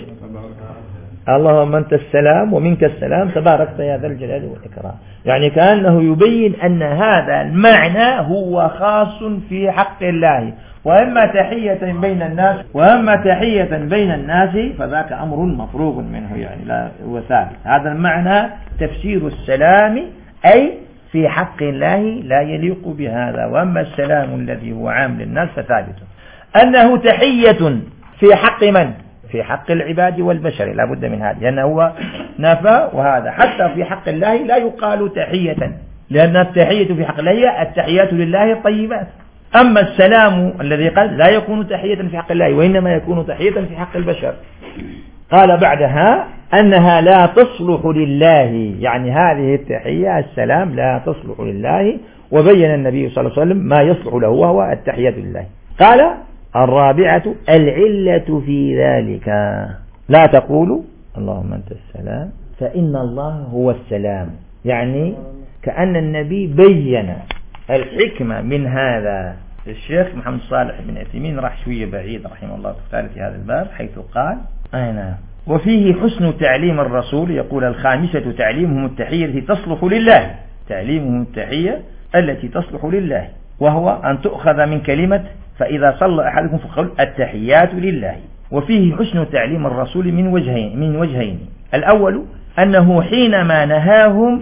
اللهم أنت السلام ومنك السلام تباركت يا ذا الجلال والإكرام. يعني كأنه يبين أن هذا المعنى هو خاص في حق الله، وأما تحية بين الناس وأما تحية بين الناس فذاك أمر مفروغ منه، يعني لا هو ثابت. هذا المعنى تفسير السلام أي في حق الله لا يليق بهذا، وأما السلام الذي هو عام للناس فثابت. أنه تحية في حق من؟ في حق العباد والبشر، لا بد من هذا، لأنه هو نفى. وهذا حتى في حق الله لا يقال تحية، لأن التحية في حق الله التحيات لله الطيبات. أما السلام الذي قال لا يكون تحية في حق الله، وإنما يكون تحية في حق البشر. قال بعدها أنها لا تصلح لله، يعني هذه التحية السلام لا تصلح لله، وبين النبي صلى الله عليه وسلم ما يصلح له وهو التحية لله. قال الرابعة العلة في ذلك لا تقولوا اللهم أنت السلام فإن الله هو السلام، يعني كأن النبي بين الحكمة من هذا. الشيخ محمد صالح بن عثيمين راح شوية بعيد رحمه الله تعالى في هذا الباب، حيث قال أنا وفيه حسن تعليم الرسول، يقول الخامسة تعليمهم التحية التي تصلح لله، تعليمهم التحية التي تصلح لله، وهو أن تؤخذ من كلمة فإذا صلى أحدكم فقل التحيات لله. وفيه حسن تعليم الرسول من وجهين من وجهين الأول أنه حينما نهاهم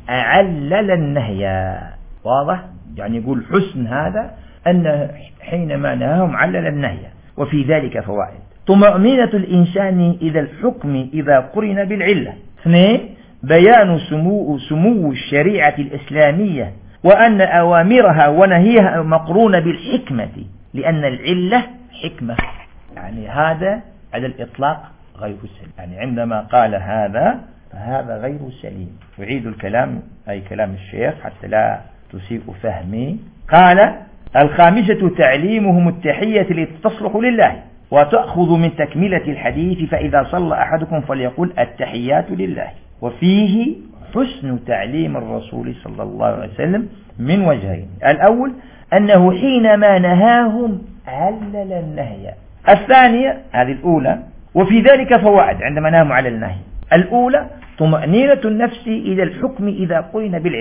أعلل النهي، واضح؟ يعني يقول حسن هذا أن حينما نهاهم علل النهي. وفي ذلك فوائد: طمأنينة الإنسان إذا الحكم إذا قرن بالعلة. اثنين، بيان سمو, سمو الشريعة الإسلامية، وأن أوامرها ونهيها مقرونة بالحكمة، لأن العلة حكمة. يعني هذا على الإطلاق غير سليم، يعني عندما قال هذا فهذا غير سليم. أعيد الكلام أي كلام الشيخ حتى لا تسيء فهمي. قال الخامسة تعليمهم التحية التي تصلح لله، وتأخذ من تكملة الحديث فإذا صلى أحدكم فليقول التحيات لله. وفيه حسن تعليم الرسول صلى الله عليه وسلم من وجهين: الأول أنه حينما نهاهم علل النهي. الثانية هذه الأولى، وفي ذلك فوائد عندما نهاهم على النهي. الأولى طمأنينة النفس إلى الحكم إذا قرن بالعلة،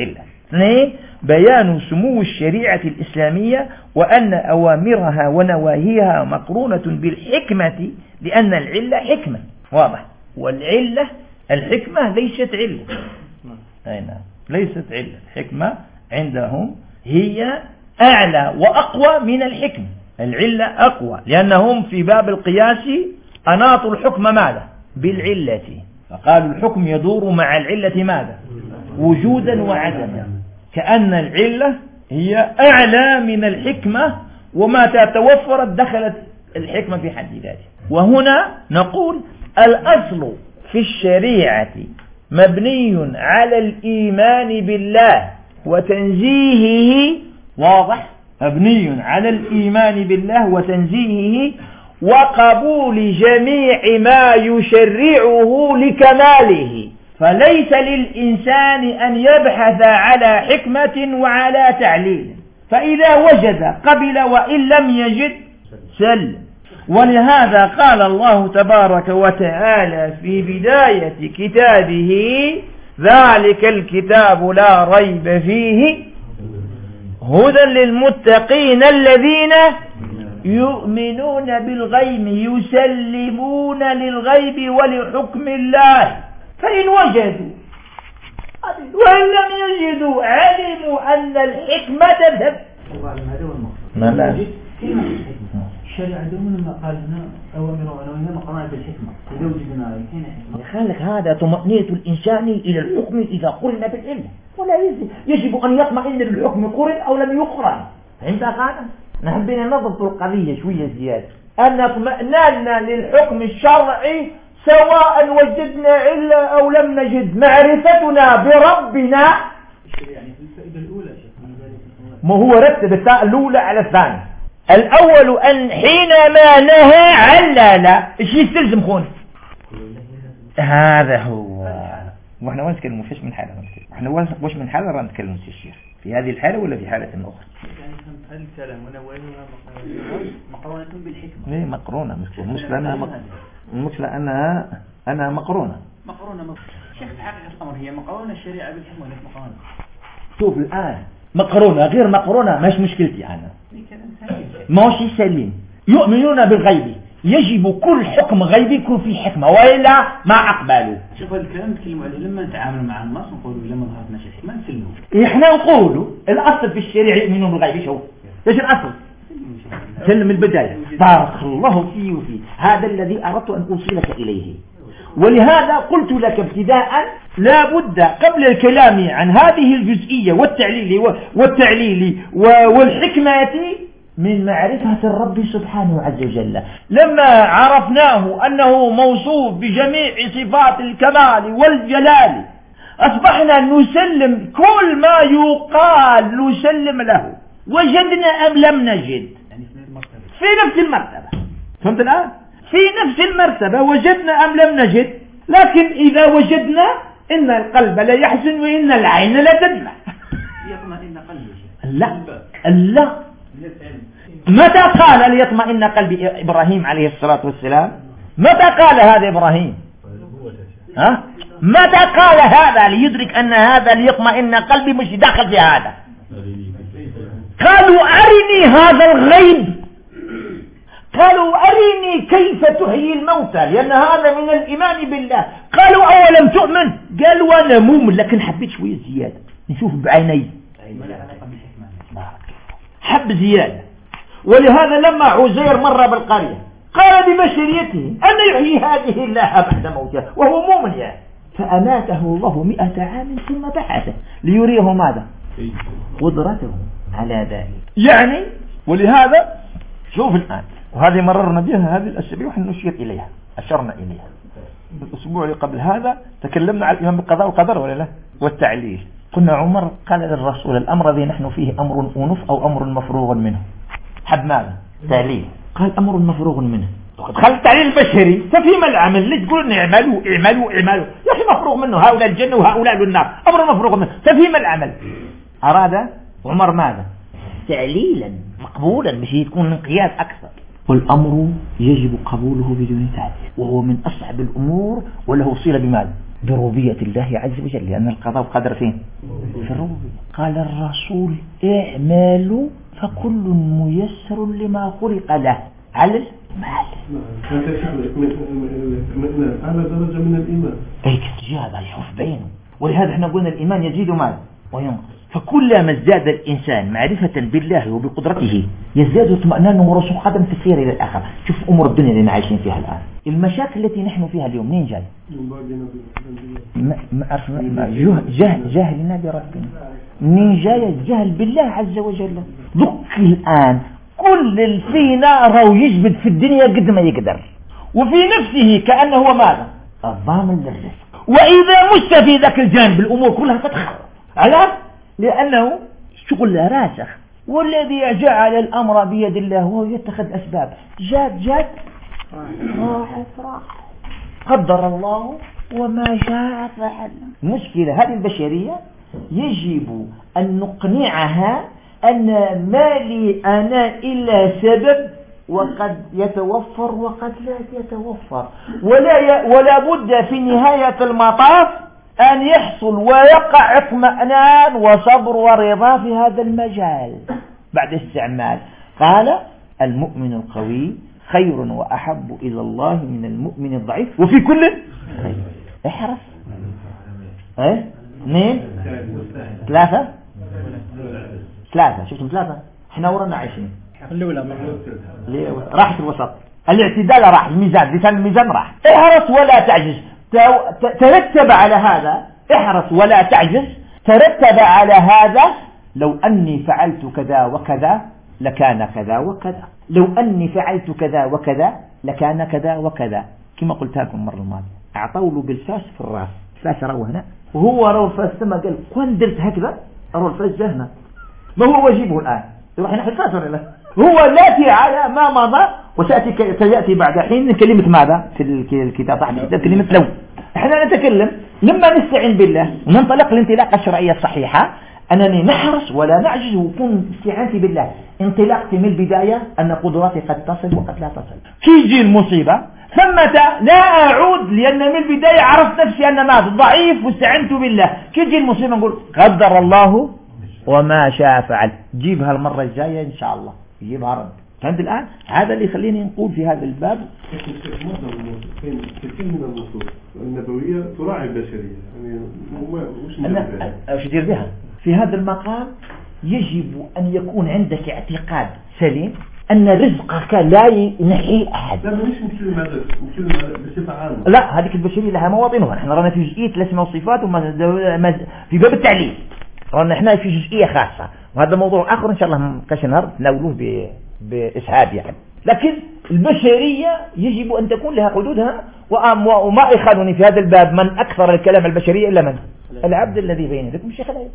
اثنين بيان سمو الشريعة الإسلامية وأن أوامرها ونواهيها مقرونة بالحكمة لأن العلة حكمة. واضح. والعلة الحكمة ليست علة. أي نعم ليست علة. الحكمة عندهم هي أعلى وأقوى من الحكمة. العلة أقوى لأنهم في باب القياس أناطوا الحكم ماذا؟ بالعلة. فقالوا الحكم يدور مع العلة ماذا؟ وجودا وعدما. كأن العلة هي أعلى من الحكمة وما توفرت دخلت الحكمة في حد ذاته. وهنا نقول الأصل في الشريعة مبني على الإيمان بالله وتنزيهه. واضح. مبني على الإيمان بالله وتنزيهه وقبول جميع ما يشرعه لكماله. فليس للإنسان أن يبحث على حكمة وعلى تعليل، فإذا وجد قبل وإن لم يجد سلم. ولهذا قال الله تبارك وتعالى في بداية كتابه ذلك الكتاب لا ريب فيه هدى للمتقين الذين يؤمنون بالغيب يسلمون للغيب ولحكم الله فإن وجدوا وإن لم يجدوا علموا أن الحكمة ذهب. ما لا الشريعة دوما لما قال لنا أوامر ونواهي مقرونة بالحكمة إذا وجدنا كاين حكمة. خلك هذا طمأنينة الإنسان إلى الحكم إذا قرن بالعلة، ولا يجب أن يطمئن للحكم قرن أو لم يقرن. فهمت هذا؟ نحن بنا نضبط القضية شوية زيادة. أن اطمئننا للحكم الشرعي سواء وجدنا علة أو لم نجد. معرفتنا بربنا يعني في الفائدة الأولى ما هو رتب التاء الأولى على الثانية. الأول أن حينما نهى علل إيش يستلزم خون؟ هذا هو. وإحنا وين نتكلم فيش من حالة نتكلم. إحنا وش من حالة راح نتكلم الشيخ في هذه الحالة ولا في حالة أخرى؟ يعني فهمت هذا الكلام ونواهيها مقرونة بالحكمة. ليه مقرونة؟ مش لأنها مق... مش لأنها أنا مقرونة. مقرونة مقرونة. شيخ حقيقة الأمر هي مقرونة الشريعة بالحكمة ولا مقرونة؟ شوف الآن مقرونة غير مقرونة مش مشكلتي أنا. ماشي سليم. يؤمنون بالغيب يجب كل حكم غيبي يكون فيه حكمة وإلا ما أقبلوا. شوف هذا الكلام نتكلم عليه لما نتعامل مع الناس نقولوا لما ظهرتناش الحكمة نسلموا. إحنا نقولوا الأصل في الشريعة يؤمنون بالغيب. شوف إيش الأصل؟ سلم البداية. بارك الله فيه وفيه. هذا الذي أردت أن أوصلك إليه. ولهذا قلت لك ابتداء لا بد قبل الكلام عن هذه الجزئية والتعليل والتعليل والحكمة من معرفة الرب سبحانه عز وجل. لما عرفناه أنه موصوف بجميع صفات الكمال والجلال أصبحنا نسلم كل ما يقال نسلم له. وجدنا أم لم نجد في نفس المرتبة. فهمت الآن؟ في نفس المرتبة وجدنا أم لم نجد. لكن إذا وجدنا إن القلب لا يحزن وإن العين لا تدمع. يطمئن قلبي. لا لا. متى قال ليطمئن قلب إبراهيم عليه الصلاة والسلام؟ متى قال هذا إبراهيم؟ ها؟ متى قال هذا ليدرك أن هذا ليطمئن قلبي مش داخل في هذا؟ قالوا أرني هذا الغيب. قالوا أرني كيف تحيي الموتى لأن هذا من الإيمان بالله. قالوا أولم تؤمن؟ قالوا أنا مؤمن لكن حبيت شوية زيادة نشوف بعيني حب زيادة. ولهذا لما عزير مر بالقرية قال ببشريته أن يحيي هذه الله بعد موتها وهو مؤمن يعني. فأماته الله مئة عام ثم بعثه ليريه ماذا؟ قدرته على ذلك يعني. ولهذا شوف الآن وهذه مررنا بها هذه الأسابيع ونحن نشير إليها أشرنا إليها. الأسبوع اللي قبل هذا تكلمنا على الإيمان بالقضاء والقدر ولا لا والتعليل. قلنا عمر قال للرسول الأمر الذي نحن فيه أمر أنف أو أمر مفروغ منه. حب ماذا؟ تعليل. قال أمر مفروغ منه. خل التعليل البشري ففيما العمل اللي تقول اعملوا اعملوا اعملوا يا أخي مفروغ منه هؤلاء الجنة وهؤلاء النار أمر مفروغ منه ففيما العمل. أراد عمر ماذا؟ تعليلا مقبولا مش تكون انقياد أكثر. والأمر يجب قبوله بدون تعليل وهو من أصعب الأمور وله صلة بماذا؟ بربوبية الله عز وجل لأن القضاء والقدر فين؟ في الربوبية. قال الرسول اعملوا فكل ميسر لما خلق له على المال. على درجة من الإيمان. أي كتجاه هذا يشوف بينه، ولهذا احنا قلنا الإيمان يزيد مال وينقص. فكلما ازداد الإنسان معرفة بالله وبقدرته يزداد اطمئنانه ورسوخ قدم في السير إلى الآخرة. شوف أمور الدنيا اللي عايشين فيها الآن، المشاكل التي نحن فيها اليوم منين جاي؟ ما ما أعرف جهل جهلنا بربنا. منين جاي الجهل بالله عز وجل؟ ذك الآن كل اللي فينا راهو يجبد في الدنيا قد ما يقدر، وفي نفسه كأنه هو ماذا؟ الضامن للرزق. وإذا مشت في ذاك الجانب الأمور كلها تتخرب. علاش؟ لأنه شغل راسخ. والذي جعل الأمر بيد الله وهو يتخذ أسباب. جات جات راحت راحت، قدر الله وما شاء فعل. المشكلة هذه البشرية يجب أن نقنعها أن ما لي أنا إلا سبب، وقد يتوفر وقد لا يتوفر، ولا ي... ولا بد في نهاية المطاف أن يحصل ويقع اطمئنان وصبر ورضا في هذا المجال بعد استعمال. قال المؤمن القوي خير وأحب إلى الله من المؤمن الضعيف وفي كل خير. احرص. ايه اثنين ثلاثة ثلاثة شفتم ثلاثة؟ احنا ورانا عايشين. الأولى راحت الوسط، الاعتدال راح، الميزان لسان الميزان راح. احرص ولا تعجز. ترتب على هذا احرص ولا تعجز، ترتب على هذا لو أني فعلت كذا وكذا لكان كذا وكذا، لو أني فعلت كذا وكذا لكان كذا وكذا. كما قلت لكم المرة الماضية، أعطوا له بالفاس في الراس، فاس روى هنا وهو روى الفاس ثم قال كون درت هكذا روى الفاس جه هنا. ما هو واجبه الآن؟ يروح نحن فاسر له. هو لاتي على ما مضى، وسأتي سيأتي بعد حين كلمة ماذا في الكتاب صاحب الكتاب كلمة لو. احنا نتكلم لما نستعين بالله وننطلق الانطلاقة الشرعية الصحيحة أنني نحرص ولا نعجز، وكون استعانتي بالله انطلاقتي من البداية أن قدراتي قد تصل وقد لا تصل. كيجي المصيبة ثمة لا أعود، لأن من البداية عرفت نفسي أن ماذا ضعيف واستعنت بالله. كيجي المصيبة نقول قدر الله وما شاء فعل، جيبها المرة الجاية إن شاء الله يجيبها رب. فهمت الآن؟ هذا اللي يخليني نقول في هذا الباب كثير من النصوص النبوية تراعي البشرية، يعني مش أنا أيش دير بها في هذا المقام. يجب أن يكون عندك اعتقاد سليم أن رزقك لا ينحي أحد. لا مش نتكلم هذا، نتكلم بصفة عامة. لا هذيك البشرية لها مواطنها. احنا رانا في جزئية الأسماء والصفات وما في باب التعليم، رانا احنا في جزئية خاصة، وهذا موضوع آخر إن شاء الله كاش نهار ناولوه ب بإسهاب يعني. لكن البشرية يجب أن تكون لها حدودها، وما يخالني في هذا الباب من أكثر الكلام البشرية إلا من؟ العبد الذي بين يديكم الشيخ العيد.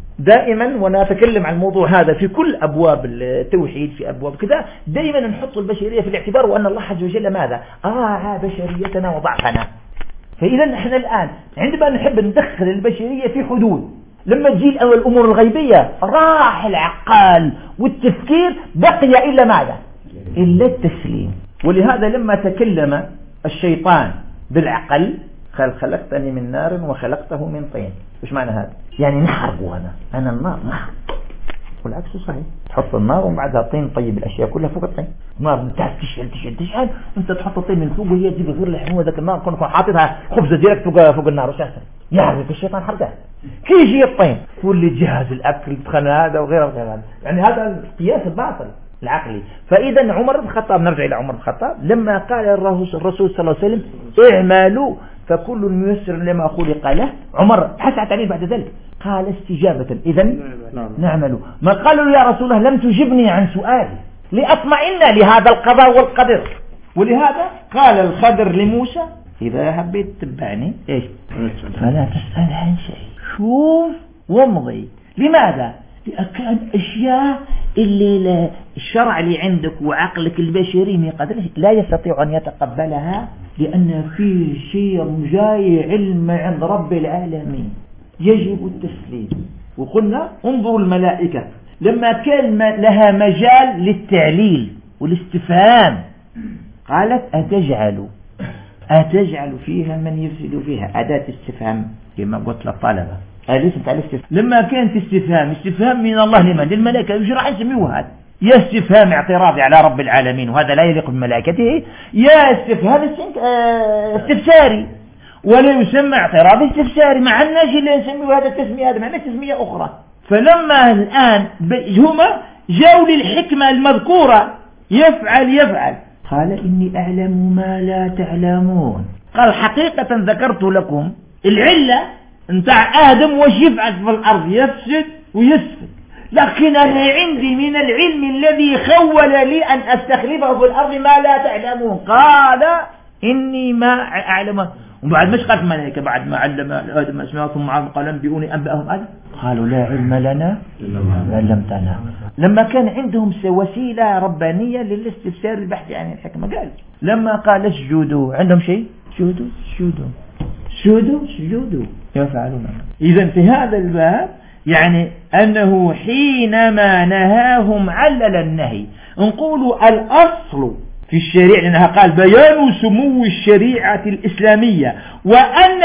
دائما وانا اتكلم عن الموضوع هذا في كل أبواب التوحيد، في أبواب كذا دائما نحط البشرية في الاعتبار، وأن الله عز وجل ماذا؟ راعى بشريتنا وضعفنا. فإذا نحن الآن عندما نحب ندخل البشرية في حدود، لما تجي الأمور الغيبية راح العقل والتفكير، بقي إلا ماذا؟ إلا التسليم. ولهذا لما تكلم الشيطان بالعقل قال خلقتني من نار وخلقته من طين. إيش معنى هذا؟ يعني نحرق، وأنا أنا النار نحرق، والعكس صحيح. تحط النار وبعدها طين طيب الأشياء كلها فوق الطين. النار تشعل تشعل تشعل، أنت تحط الطين من فوق وهي تجيب غير الحموة ذاك النار كون حاططها خبزة ديركت فوق فوق النار وشاسر يعرف الشيطان حرقها. كي يجي الطين واللي جهز الأكل دخل هذا وغيره وغير هذا، يعني هذا القياس الباطل العقلي. فإذا عمر بن الخطاب، نرجع إلى عمر بن الخطاب لما قال الرسول صلى الله عليه وسلم اعملوا فكل ميسر لما خلق له، عمر حسعت عليه بعد ذلك قال استجابة إذن نعمل. ما قالوا يا رسول الله لم تجبني عن سؤالي لأطمئن لهذا القضاء والقدر. ولهذا قال الخضر لموسى إذا حبيت تتبعني إيش فلا تسأل عن شيء، شوف وامضي. لماذا؟ لأكان أشياء اللي الشرع اللي عندك وعقلك البشري من قدره لا يستطيع أن يتقبلها، لأن في شيء جاي علم عند رب العالمين يجب التسليم. وقلنا انظروا الملائكة لما كان لها مجال للتعليل والاستفهام قالت أتجعل أتجعل فيها من يفسد فيها، أداة استفهام كما قلت للطلبة. هذه اسم تعريف استفهام. لما كانت استفهام استفهام من الله لمن؟ للملائكة. ايش راح نسميه هذا؟ يا استفهام اعتراضي على رب العالمين وهذا لا يليق بملائكته، يا استفهام استفساري ولا يسمى اعتراضي استفساري، مع الناس اللي نسميه هذا التسمية هذا معناه تسمية أخرى. فلما الآن هما جاءوا للحكمة المذكورة يفعل يفعل قال إني أعلم ما لا تعلمون. قال حقيقة ذكرت لكم العلة نتاع آدم وش يفعل في الأرض يفسد ويسفد، لكن أنا عندي من العلم الذي خول لي أن أستخلفه في الأرض ما لا تعلمون. قال إني ما أعلم. وبعد مش قالت الملائكة بعد ما علم آدم أسماء ثم قال أنبئوني أنبأهم آدم قالوا لا علم لنا ما علمتنا. لما كان عندهم وسيلة ربانية للاستفسار البحث عن الحكمة قال لما قال اسجدوا عندهم شيء سجدوا سجدوا سجدوا سجدوا يفعلون. إذا في هذا الباب يعني أنه حينما نهاهم علل النهي. نقولوا الأصل في الشريعة لأنها قال بيان سمو الشريعة الإسلامية وأن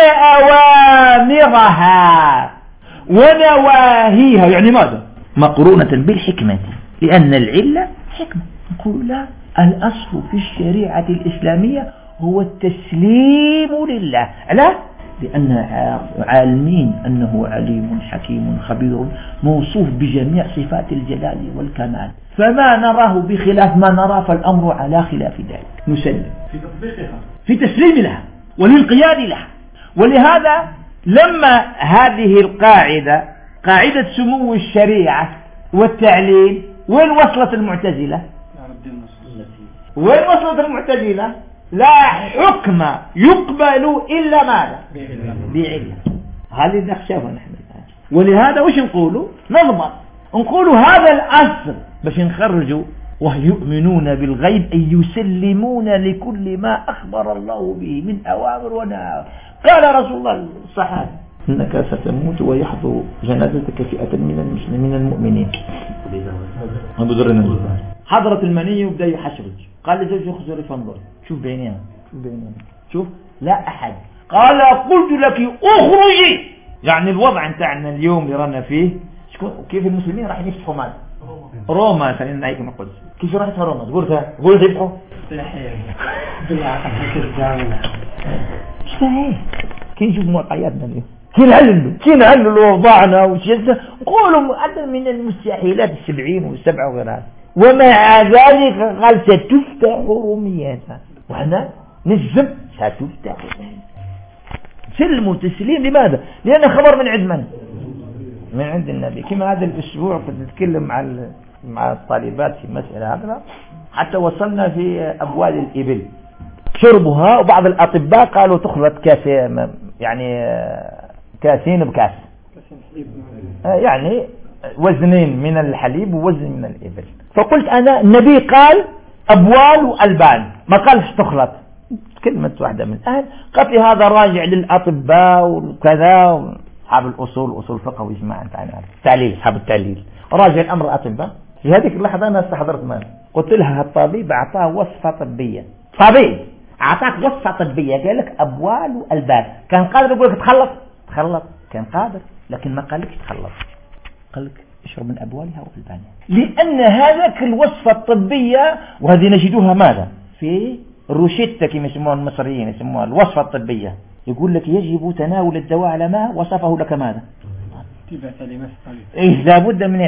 أوامرها ونواهيها يعني ماذا؟ مقرونة بالحكمة لأن العلة حكمة. نقول لا، الأصل في الشريعة الإسلامية هو التسليم لله. لا، لأن عالمين أنه عليم حكيم خبير موصوف بجميع صفات الجلال والكمال، فما نراه بخلاف ما نرى فالأمر على خلاف ذلك نسلم في تطبيقها في تسليم لها والانقياد لها. ولهذا لما هذه القاعدة قاعدة سمو الشريعة والتعليل وين وصلت المعتزلة؟ وين وصلت المعتزلة؟ لا حكم يقبل إلا ماذا؟ بعلة. هذه نخشاها نحن الآن. ولهذا وش نقولوا؟ نضبط نقولوا هذا الأصل باش نخرجوا ويؤمنون بالغيب أي يسلمون لكل ما أخبر الله به من أوامر ونهى. قال رسول الله الصحابي إنك ستموت ويحضر جنازتك فئة من المسلمين من المؤمنين. أبو ذر الغفاري حضرت المنية وبدأ يحشرج قال لزوجي خزوري فانظر شوف بعينيها شوف بعينيها شوف لا أحد. قال قلت لك أخرجي. يعني الوضع نتاعنا اليوم اللي رانا فيه كيف المسلمين راح يفتحوا مال روما سنين نايك من القدس كيف راح يفتحوا روما تقولها تقول يفتحوا بالعقل هكذا ايش فاهم كي نشوف معطياتنا اليوم كي نعللوا كي نعللوا وضعنا وشيء نقولوا مؤدل من المستحيلات السبعين والسبعة وغيرها ومع ذلك قال ستفتح رومياتها وحنا نجزم ستفتح سلم وتسليم. لماذا؟ لأن خبر من عند من؟ من عند النبي. كما هذا الأسبوع كنت نتكلم مع مع الطالبات في مسألة هذا حتى وصلنا في أبوال الإبل شربها وبعض الأطباء قالوا تخلط كاس يعني كاسين بكاس يعني وزنين من الحليب ووزن من الإبل. فقلت أنا النبي قال أبوال وألبان ما قالش تخلط. كلمة واحدة من الأهل قالت لي هذا راجع للأطباء وكذا أصحاب الأصول أصول فقه وإجماع تعليل أصحاب التعليل راجع الأمر أطباء. في هذه اللحظة أنا استحضرت مال قلت لها الطبيب أعطاه وصفة طبية. طبيب أعطاك وصفة طبية قال لك أبوال وألبان كان قادر يقول لك تخلط تخلط كان قادر لكن ما قال لك تخلط قال لك اشرب من أبوالها وألبانها لأن هذاك الوصفة الطبية وهذه نجدوها ماذا في الروشتة كما يسموها المصريين يسموها الوصفة الطبية يقول لك يجب تناول الدواء على ما وصفه لك ماذا اتباع تعليمات الطبيب. إيه لابد من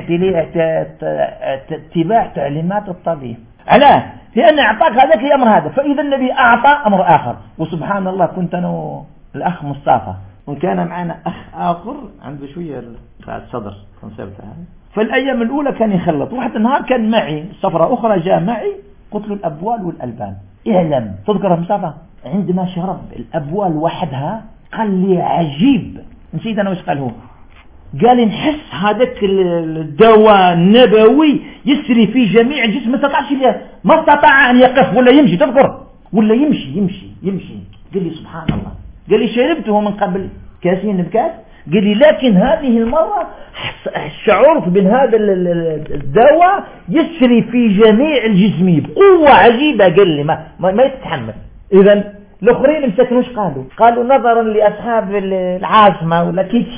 اتباع تعليمات الطبيب. علاه لأن أعطاك هذاك الأمر هذا. فإذا النبي أعطى أمر آخر. وسبحان الله كنت أنا الأخ مصطفى وكان معنا أخ آخر عنده شوية الصدر فالأيام الأولى كان يخلط. واحد النهار كان معي سفرة أخرى جاء معي قلت له الأبوال والألبان اعلم تذكر مصطفى عندما شرب الأبوال وحدها قال لي عجيب نسيت أنا وش قال هو قال نحس هذاك الدواء النبوي يسري في جميع الجسم ما استطاعش ما استطاع أن يقف ولا يمشي تذكر ولا يمشي يمشي يمشي قال لي سبحان الله قال لي شربته من قبل كاسين بكاس قال لي لكن هذه المرة شعرت بأن هذا الدواء يسري في جميع الجسم بقوة عجيبة قال لي ما, ما, ما يتحمل. إذن الآخرين مسكنوش قالوا قالوا نظرا لأصحاب العاصمة ولا كيتشي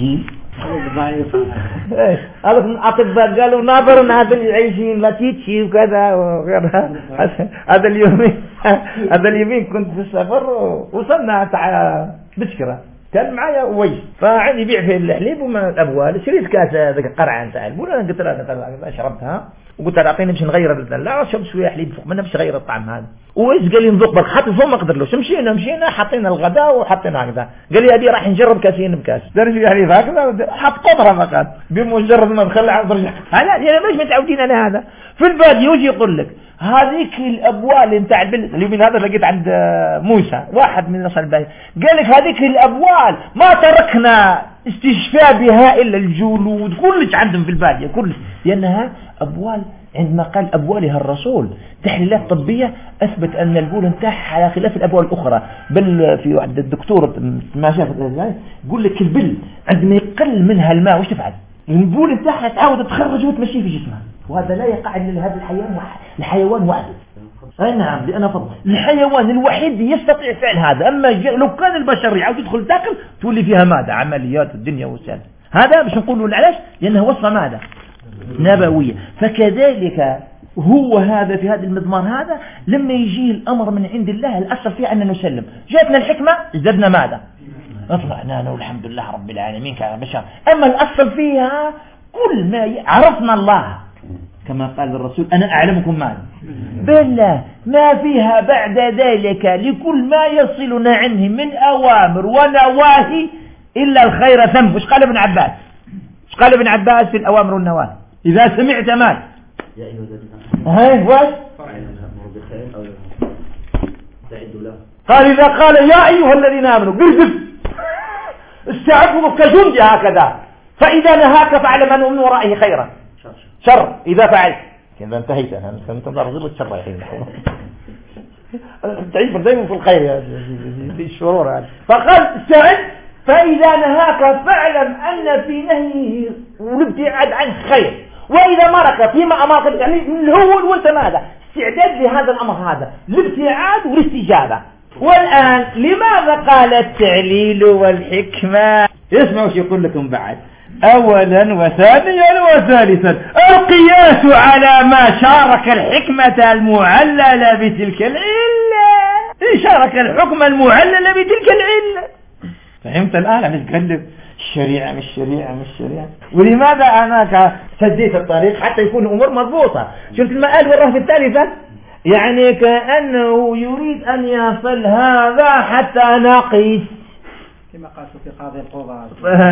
ضعيف. هذا الأطباء قالوا ناظر هذا اللي يعيشين لا تيتشي وكذا وغيرها. هذا اليومين هذا اليومين كنت في السفر وصلنا تاع بشكرة كان معايا ويش فعندي بيع في الحليب وما الأبوال شريت كاس ذاك قرعة نتاع البول أنا قلت له شربتها وقلت له أعطيني باش نغير لا شرب شوية حليب فوق منها باش نغير الطعم هذا وإيش قال لي نذوق برك حتى فوق ما قدر له مشينا مشينا حطينا الغداء وحطينا هكذا قال لي أبي راح نجرب كاسين بكاس دار في حليب هكذا حط قطرة فقط بمجرد ما دخل درجة هلا يعني مش متعودين على هذا في البادية وش يقول لك هذيك الأبوال نتاع البلد اليومين هذا لقيت عند موسى واحد من نص البادية قال لك هذيك الأبوال ما تركنا استشفاء بها إلا الجلود كلش عندهم في البادية كلش لأنها أبوال عندما قال أبوالها الرسول تحليلات طبية أثبت أن البول نتاعها على خلاف الأبوال الأخرى بل في واحد الدكتور ما شافت يقول لك البل عندما يقل منها الماء وش تفعل البول نتاعها تعاود تخرج وتمشي في جسمها وهذا لا يقع إلا لهذا الحيوان الحيوان وحده أي نعم لأنا فضل الحيوان الوحيد يستطيع فعل هذا أما لو كان البشر يعاود يدخل تاكل تولي فيها ماذا عمليات الدنيا والسالة هذا باش نقولوا علاش لأنه وصف ماذا نبوية فكذلك هو هذا في هذا المضمار هذا لما يجي الأمر من عند الله الأصل فيه أن نسلم جاءتنا الحكمة ازددنا ماذا اطلعنا والحمد لله رب العالمين كبشر أما الأصل فيها كل ما عرفنا الله كما قال الرسول أنا أعلمكم ماذا بالله ما فيها بعد ذلك لكل ما يصلنا عنه من أوامر ونواهي إلا الخير ثم وش قال ابن عباس وش قال ابن عباس في الأوامر والنواهي إذا سمعت مال يا أيها الذين آمنوا هاي واش أمروا بخير أو استعدوا له قال إذا قال يا أيها الذين آمنوا قرزب استعدوا كجندي هكذا فإذا نهاك فاعلم أنه من ورائه خيرا شر إذا فعلت كذا انتهيت أنا سنتظر ضرب الشر يا حين تعيش دائما في الخير يا في الشرور هذا فقال استعد فإذا نهاك فاعلم أن في نهيه والابتعاد عن خير وإذا مرك فيما أمرك يعني هو وانت ماذا استعداد لهذا الأمر هذا الابتعاد والاستجابة والآن لماذا قال التعليل والحكمة اسمعوا شو يقول لكم بعد أولا وثانيا وثالثا القياس على ما شارك الحكمة المعللة بتلك العلة شارك الحكم المعللة بتلك العلة فهمت الآن عم تقلب الشريعة مش الشريعة مش الشريعة ولماذا أنا سديت الطريق حتى يكون الأمور مضبوطة شفت ما قال والرهف الثالثة يعني كأنه يريد أن يصل هذا حتى نقيس كما قال في قاضي القضاء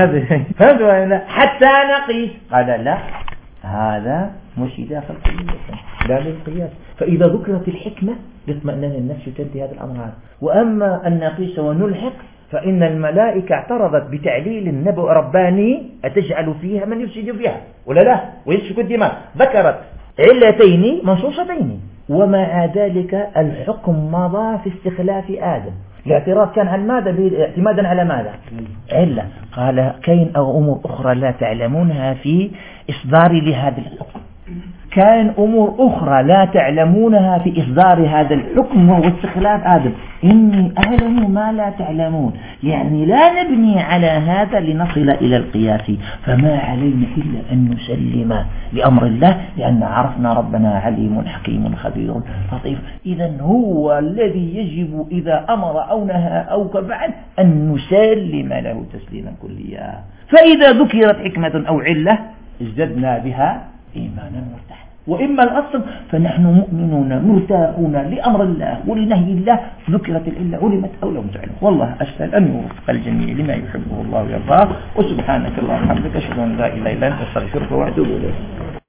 هذا حتى نقيس قال لا هذا مش داخل قياس لا للقياس فإذا ذكرت الحكمة يطمئنن النفس تنتهي هذا الأمر هذا وأما أن نقيس ونلحق فإن الملائكة اعترضت بتعليل النبأ رباني أتجعل فيها من يفسد فيها ولا لا ويسفك الدماء ذكرت علتين منصوصتين ومع ذلك الحكم مضى في استخلاف آدم الاعتراض كان عن ماذا اعتمادا على ماذا علة قال كاين أو أمور أخرى لا تعلمونها في إصدار لهذا الحكم كان أمور أخرى لا تعلمونها في إصدار هذا الحكم وهو استخلاف آدم إني أعلم ما لا تعلمون يعني لا نبني على هذا لنصل إلى القياس فما علينا إلا أن نسلم لأمر الله لأن عرفنا ربنا عليم حكيم خبير لطيف إذا هو الذي يجب إذا أمر أو نهى أو كفعل أن نسلم له تسليما كليا فإذا ذكرت حكمة أو علة ازددنا بها إيمانا مرتاحا وإما الأصل فنحن مؤمنون مرتاحون لأمر الله ولنهي الله ذكرت العلة علمت أو لم تعلم والله أسأل أن يوفق الجميع لما يحبه الله ويرضاه وسبحانك اللهم وبحمدك أشهد أن لا إله إلا أنت أستغفرك وأتوب إليك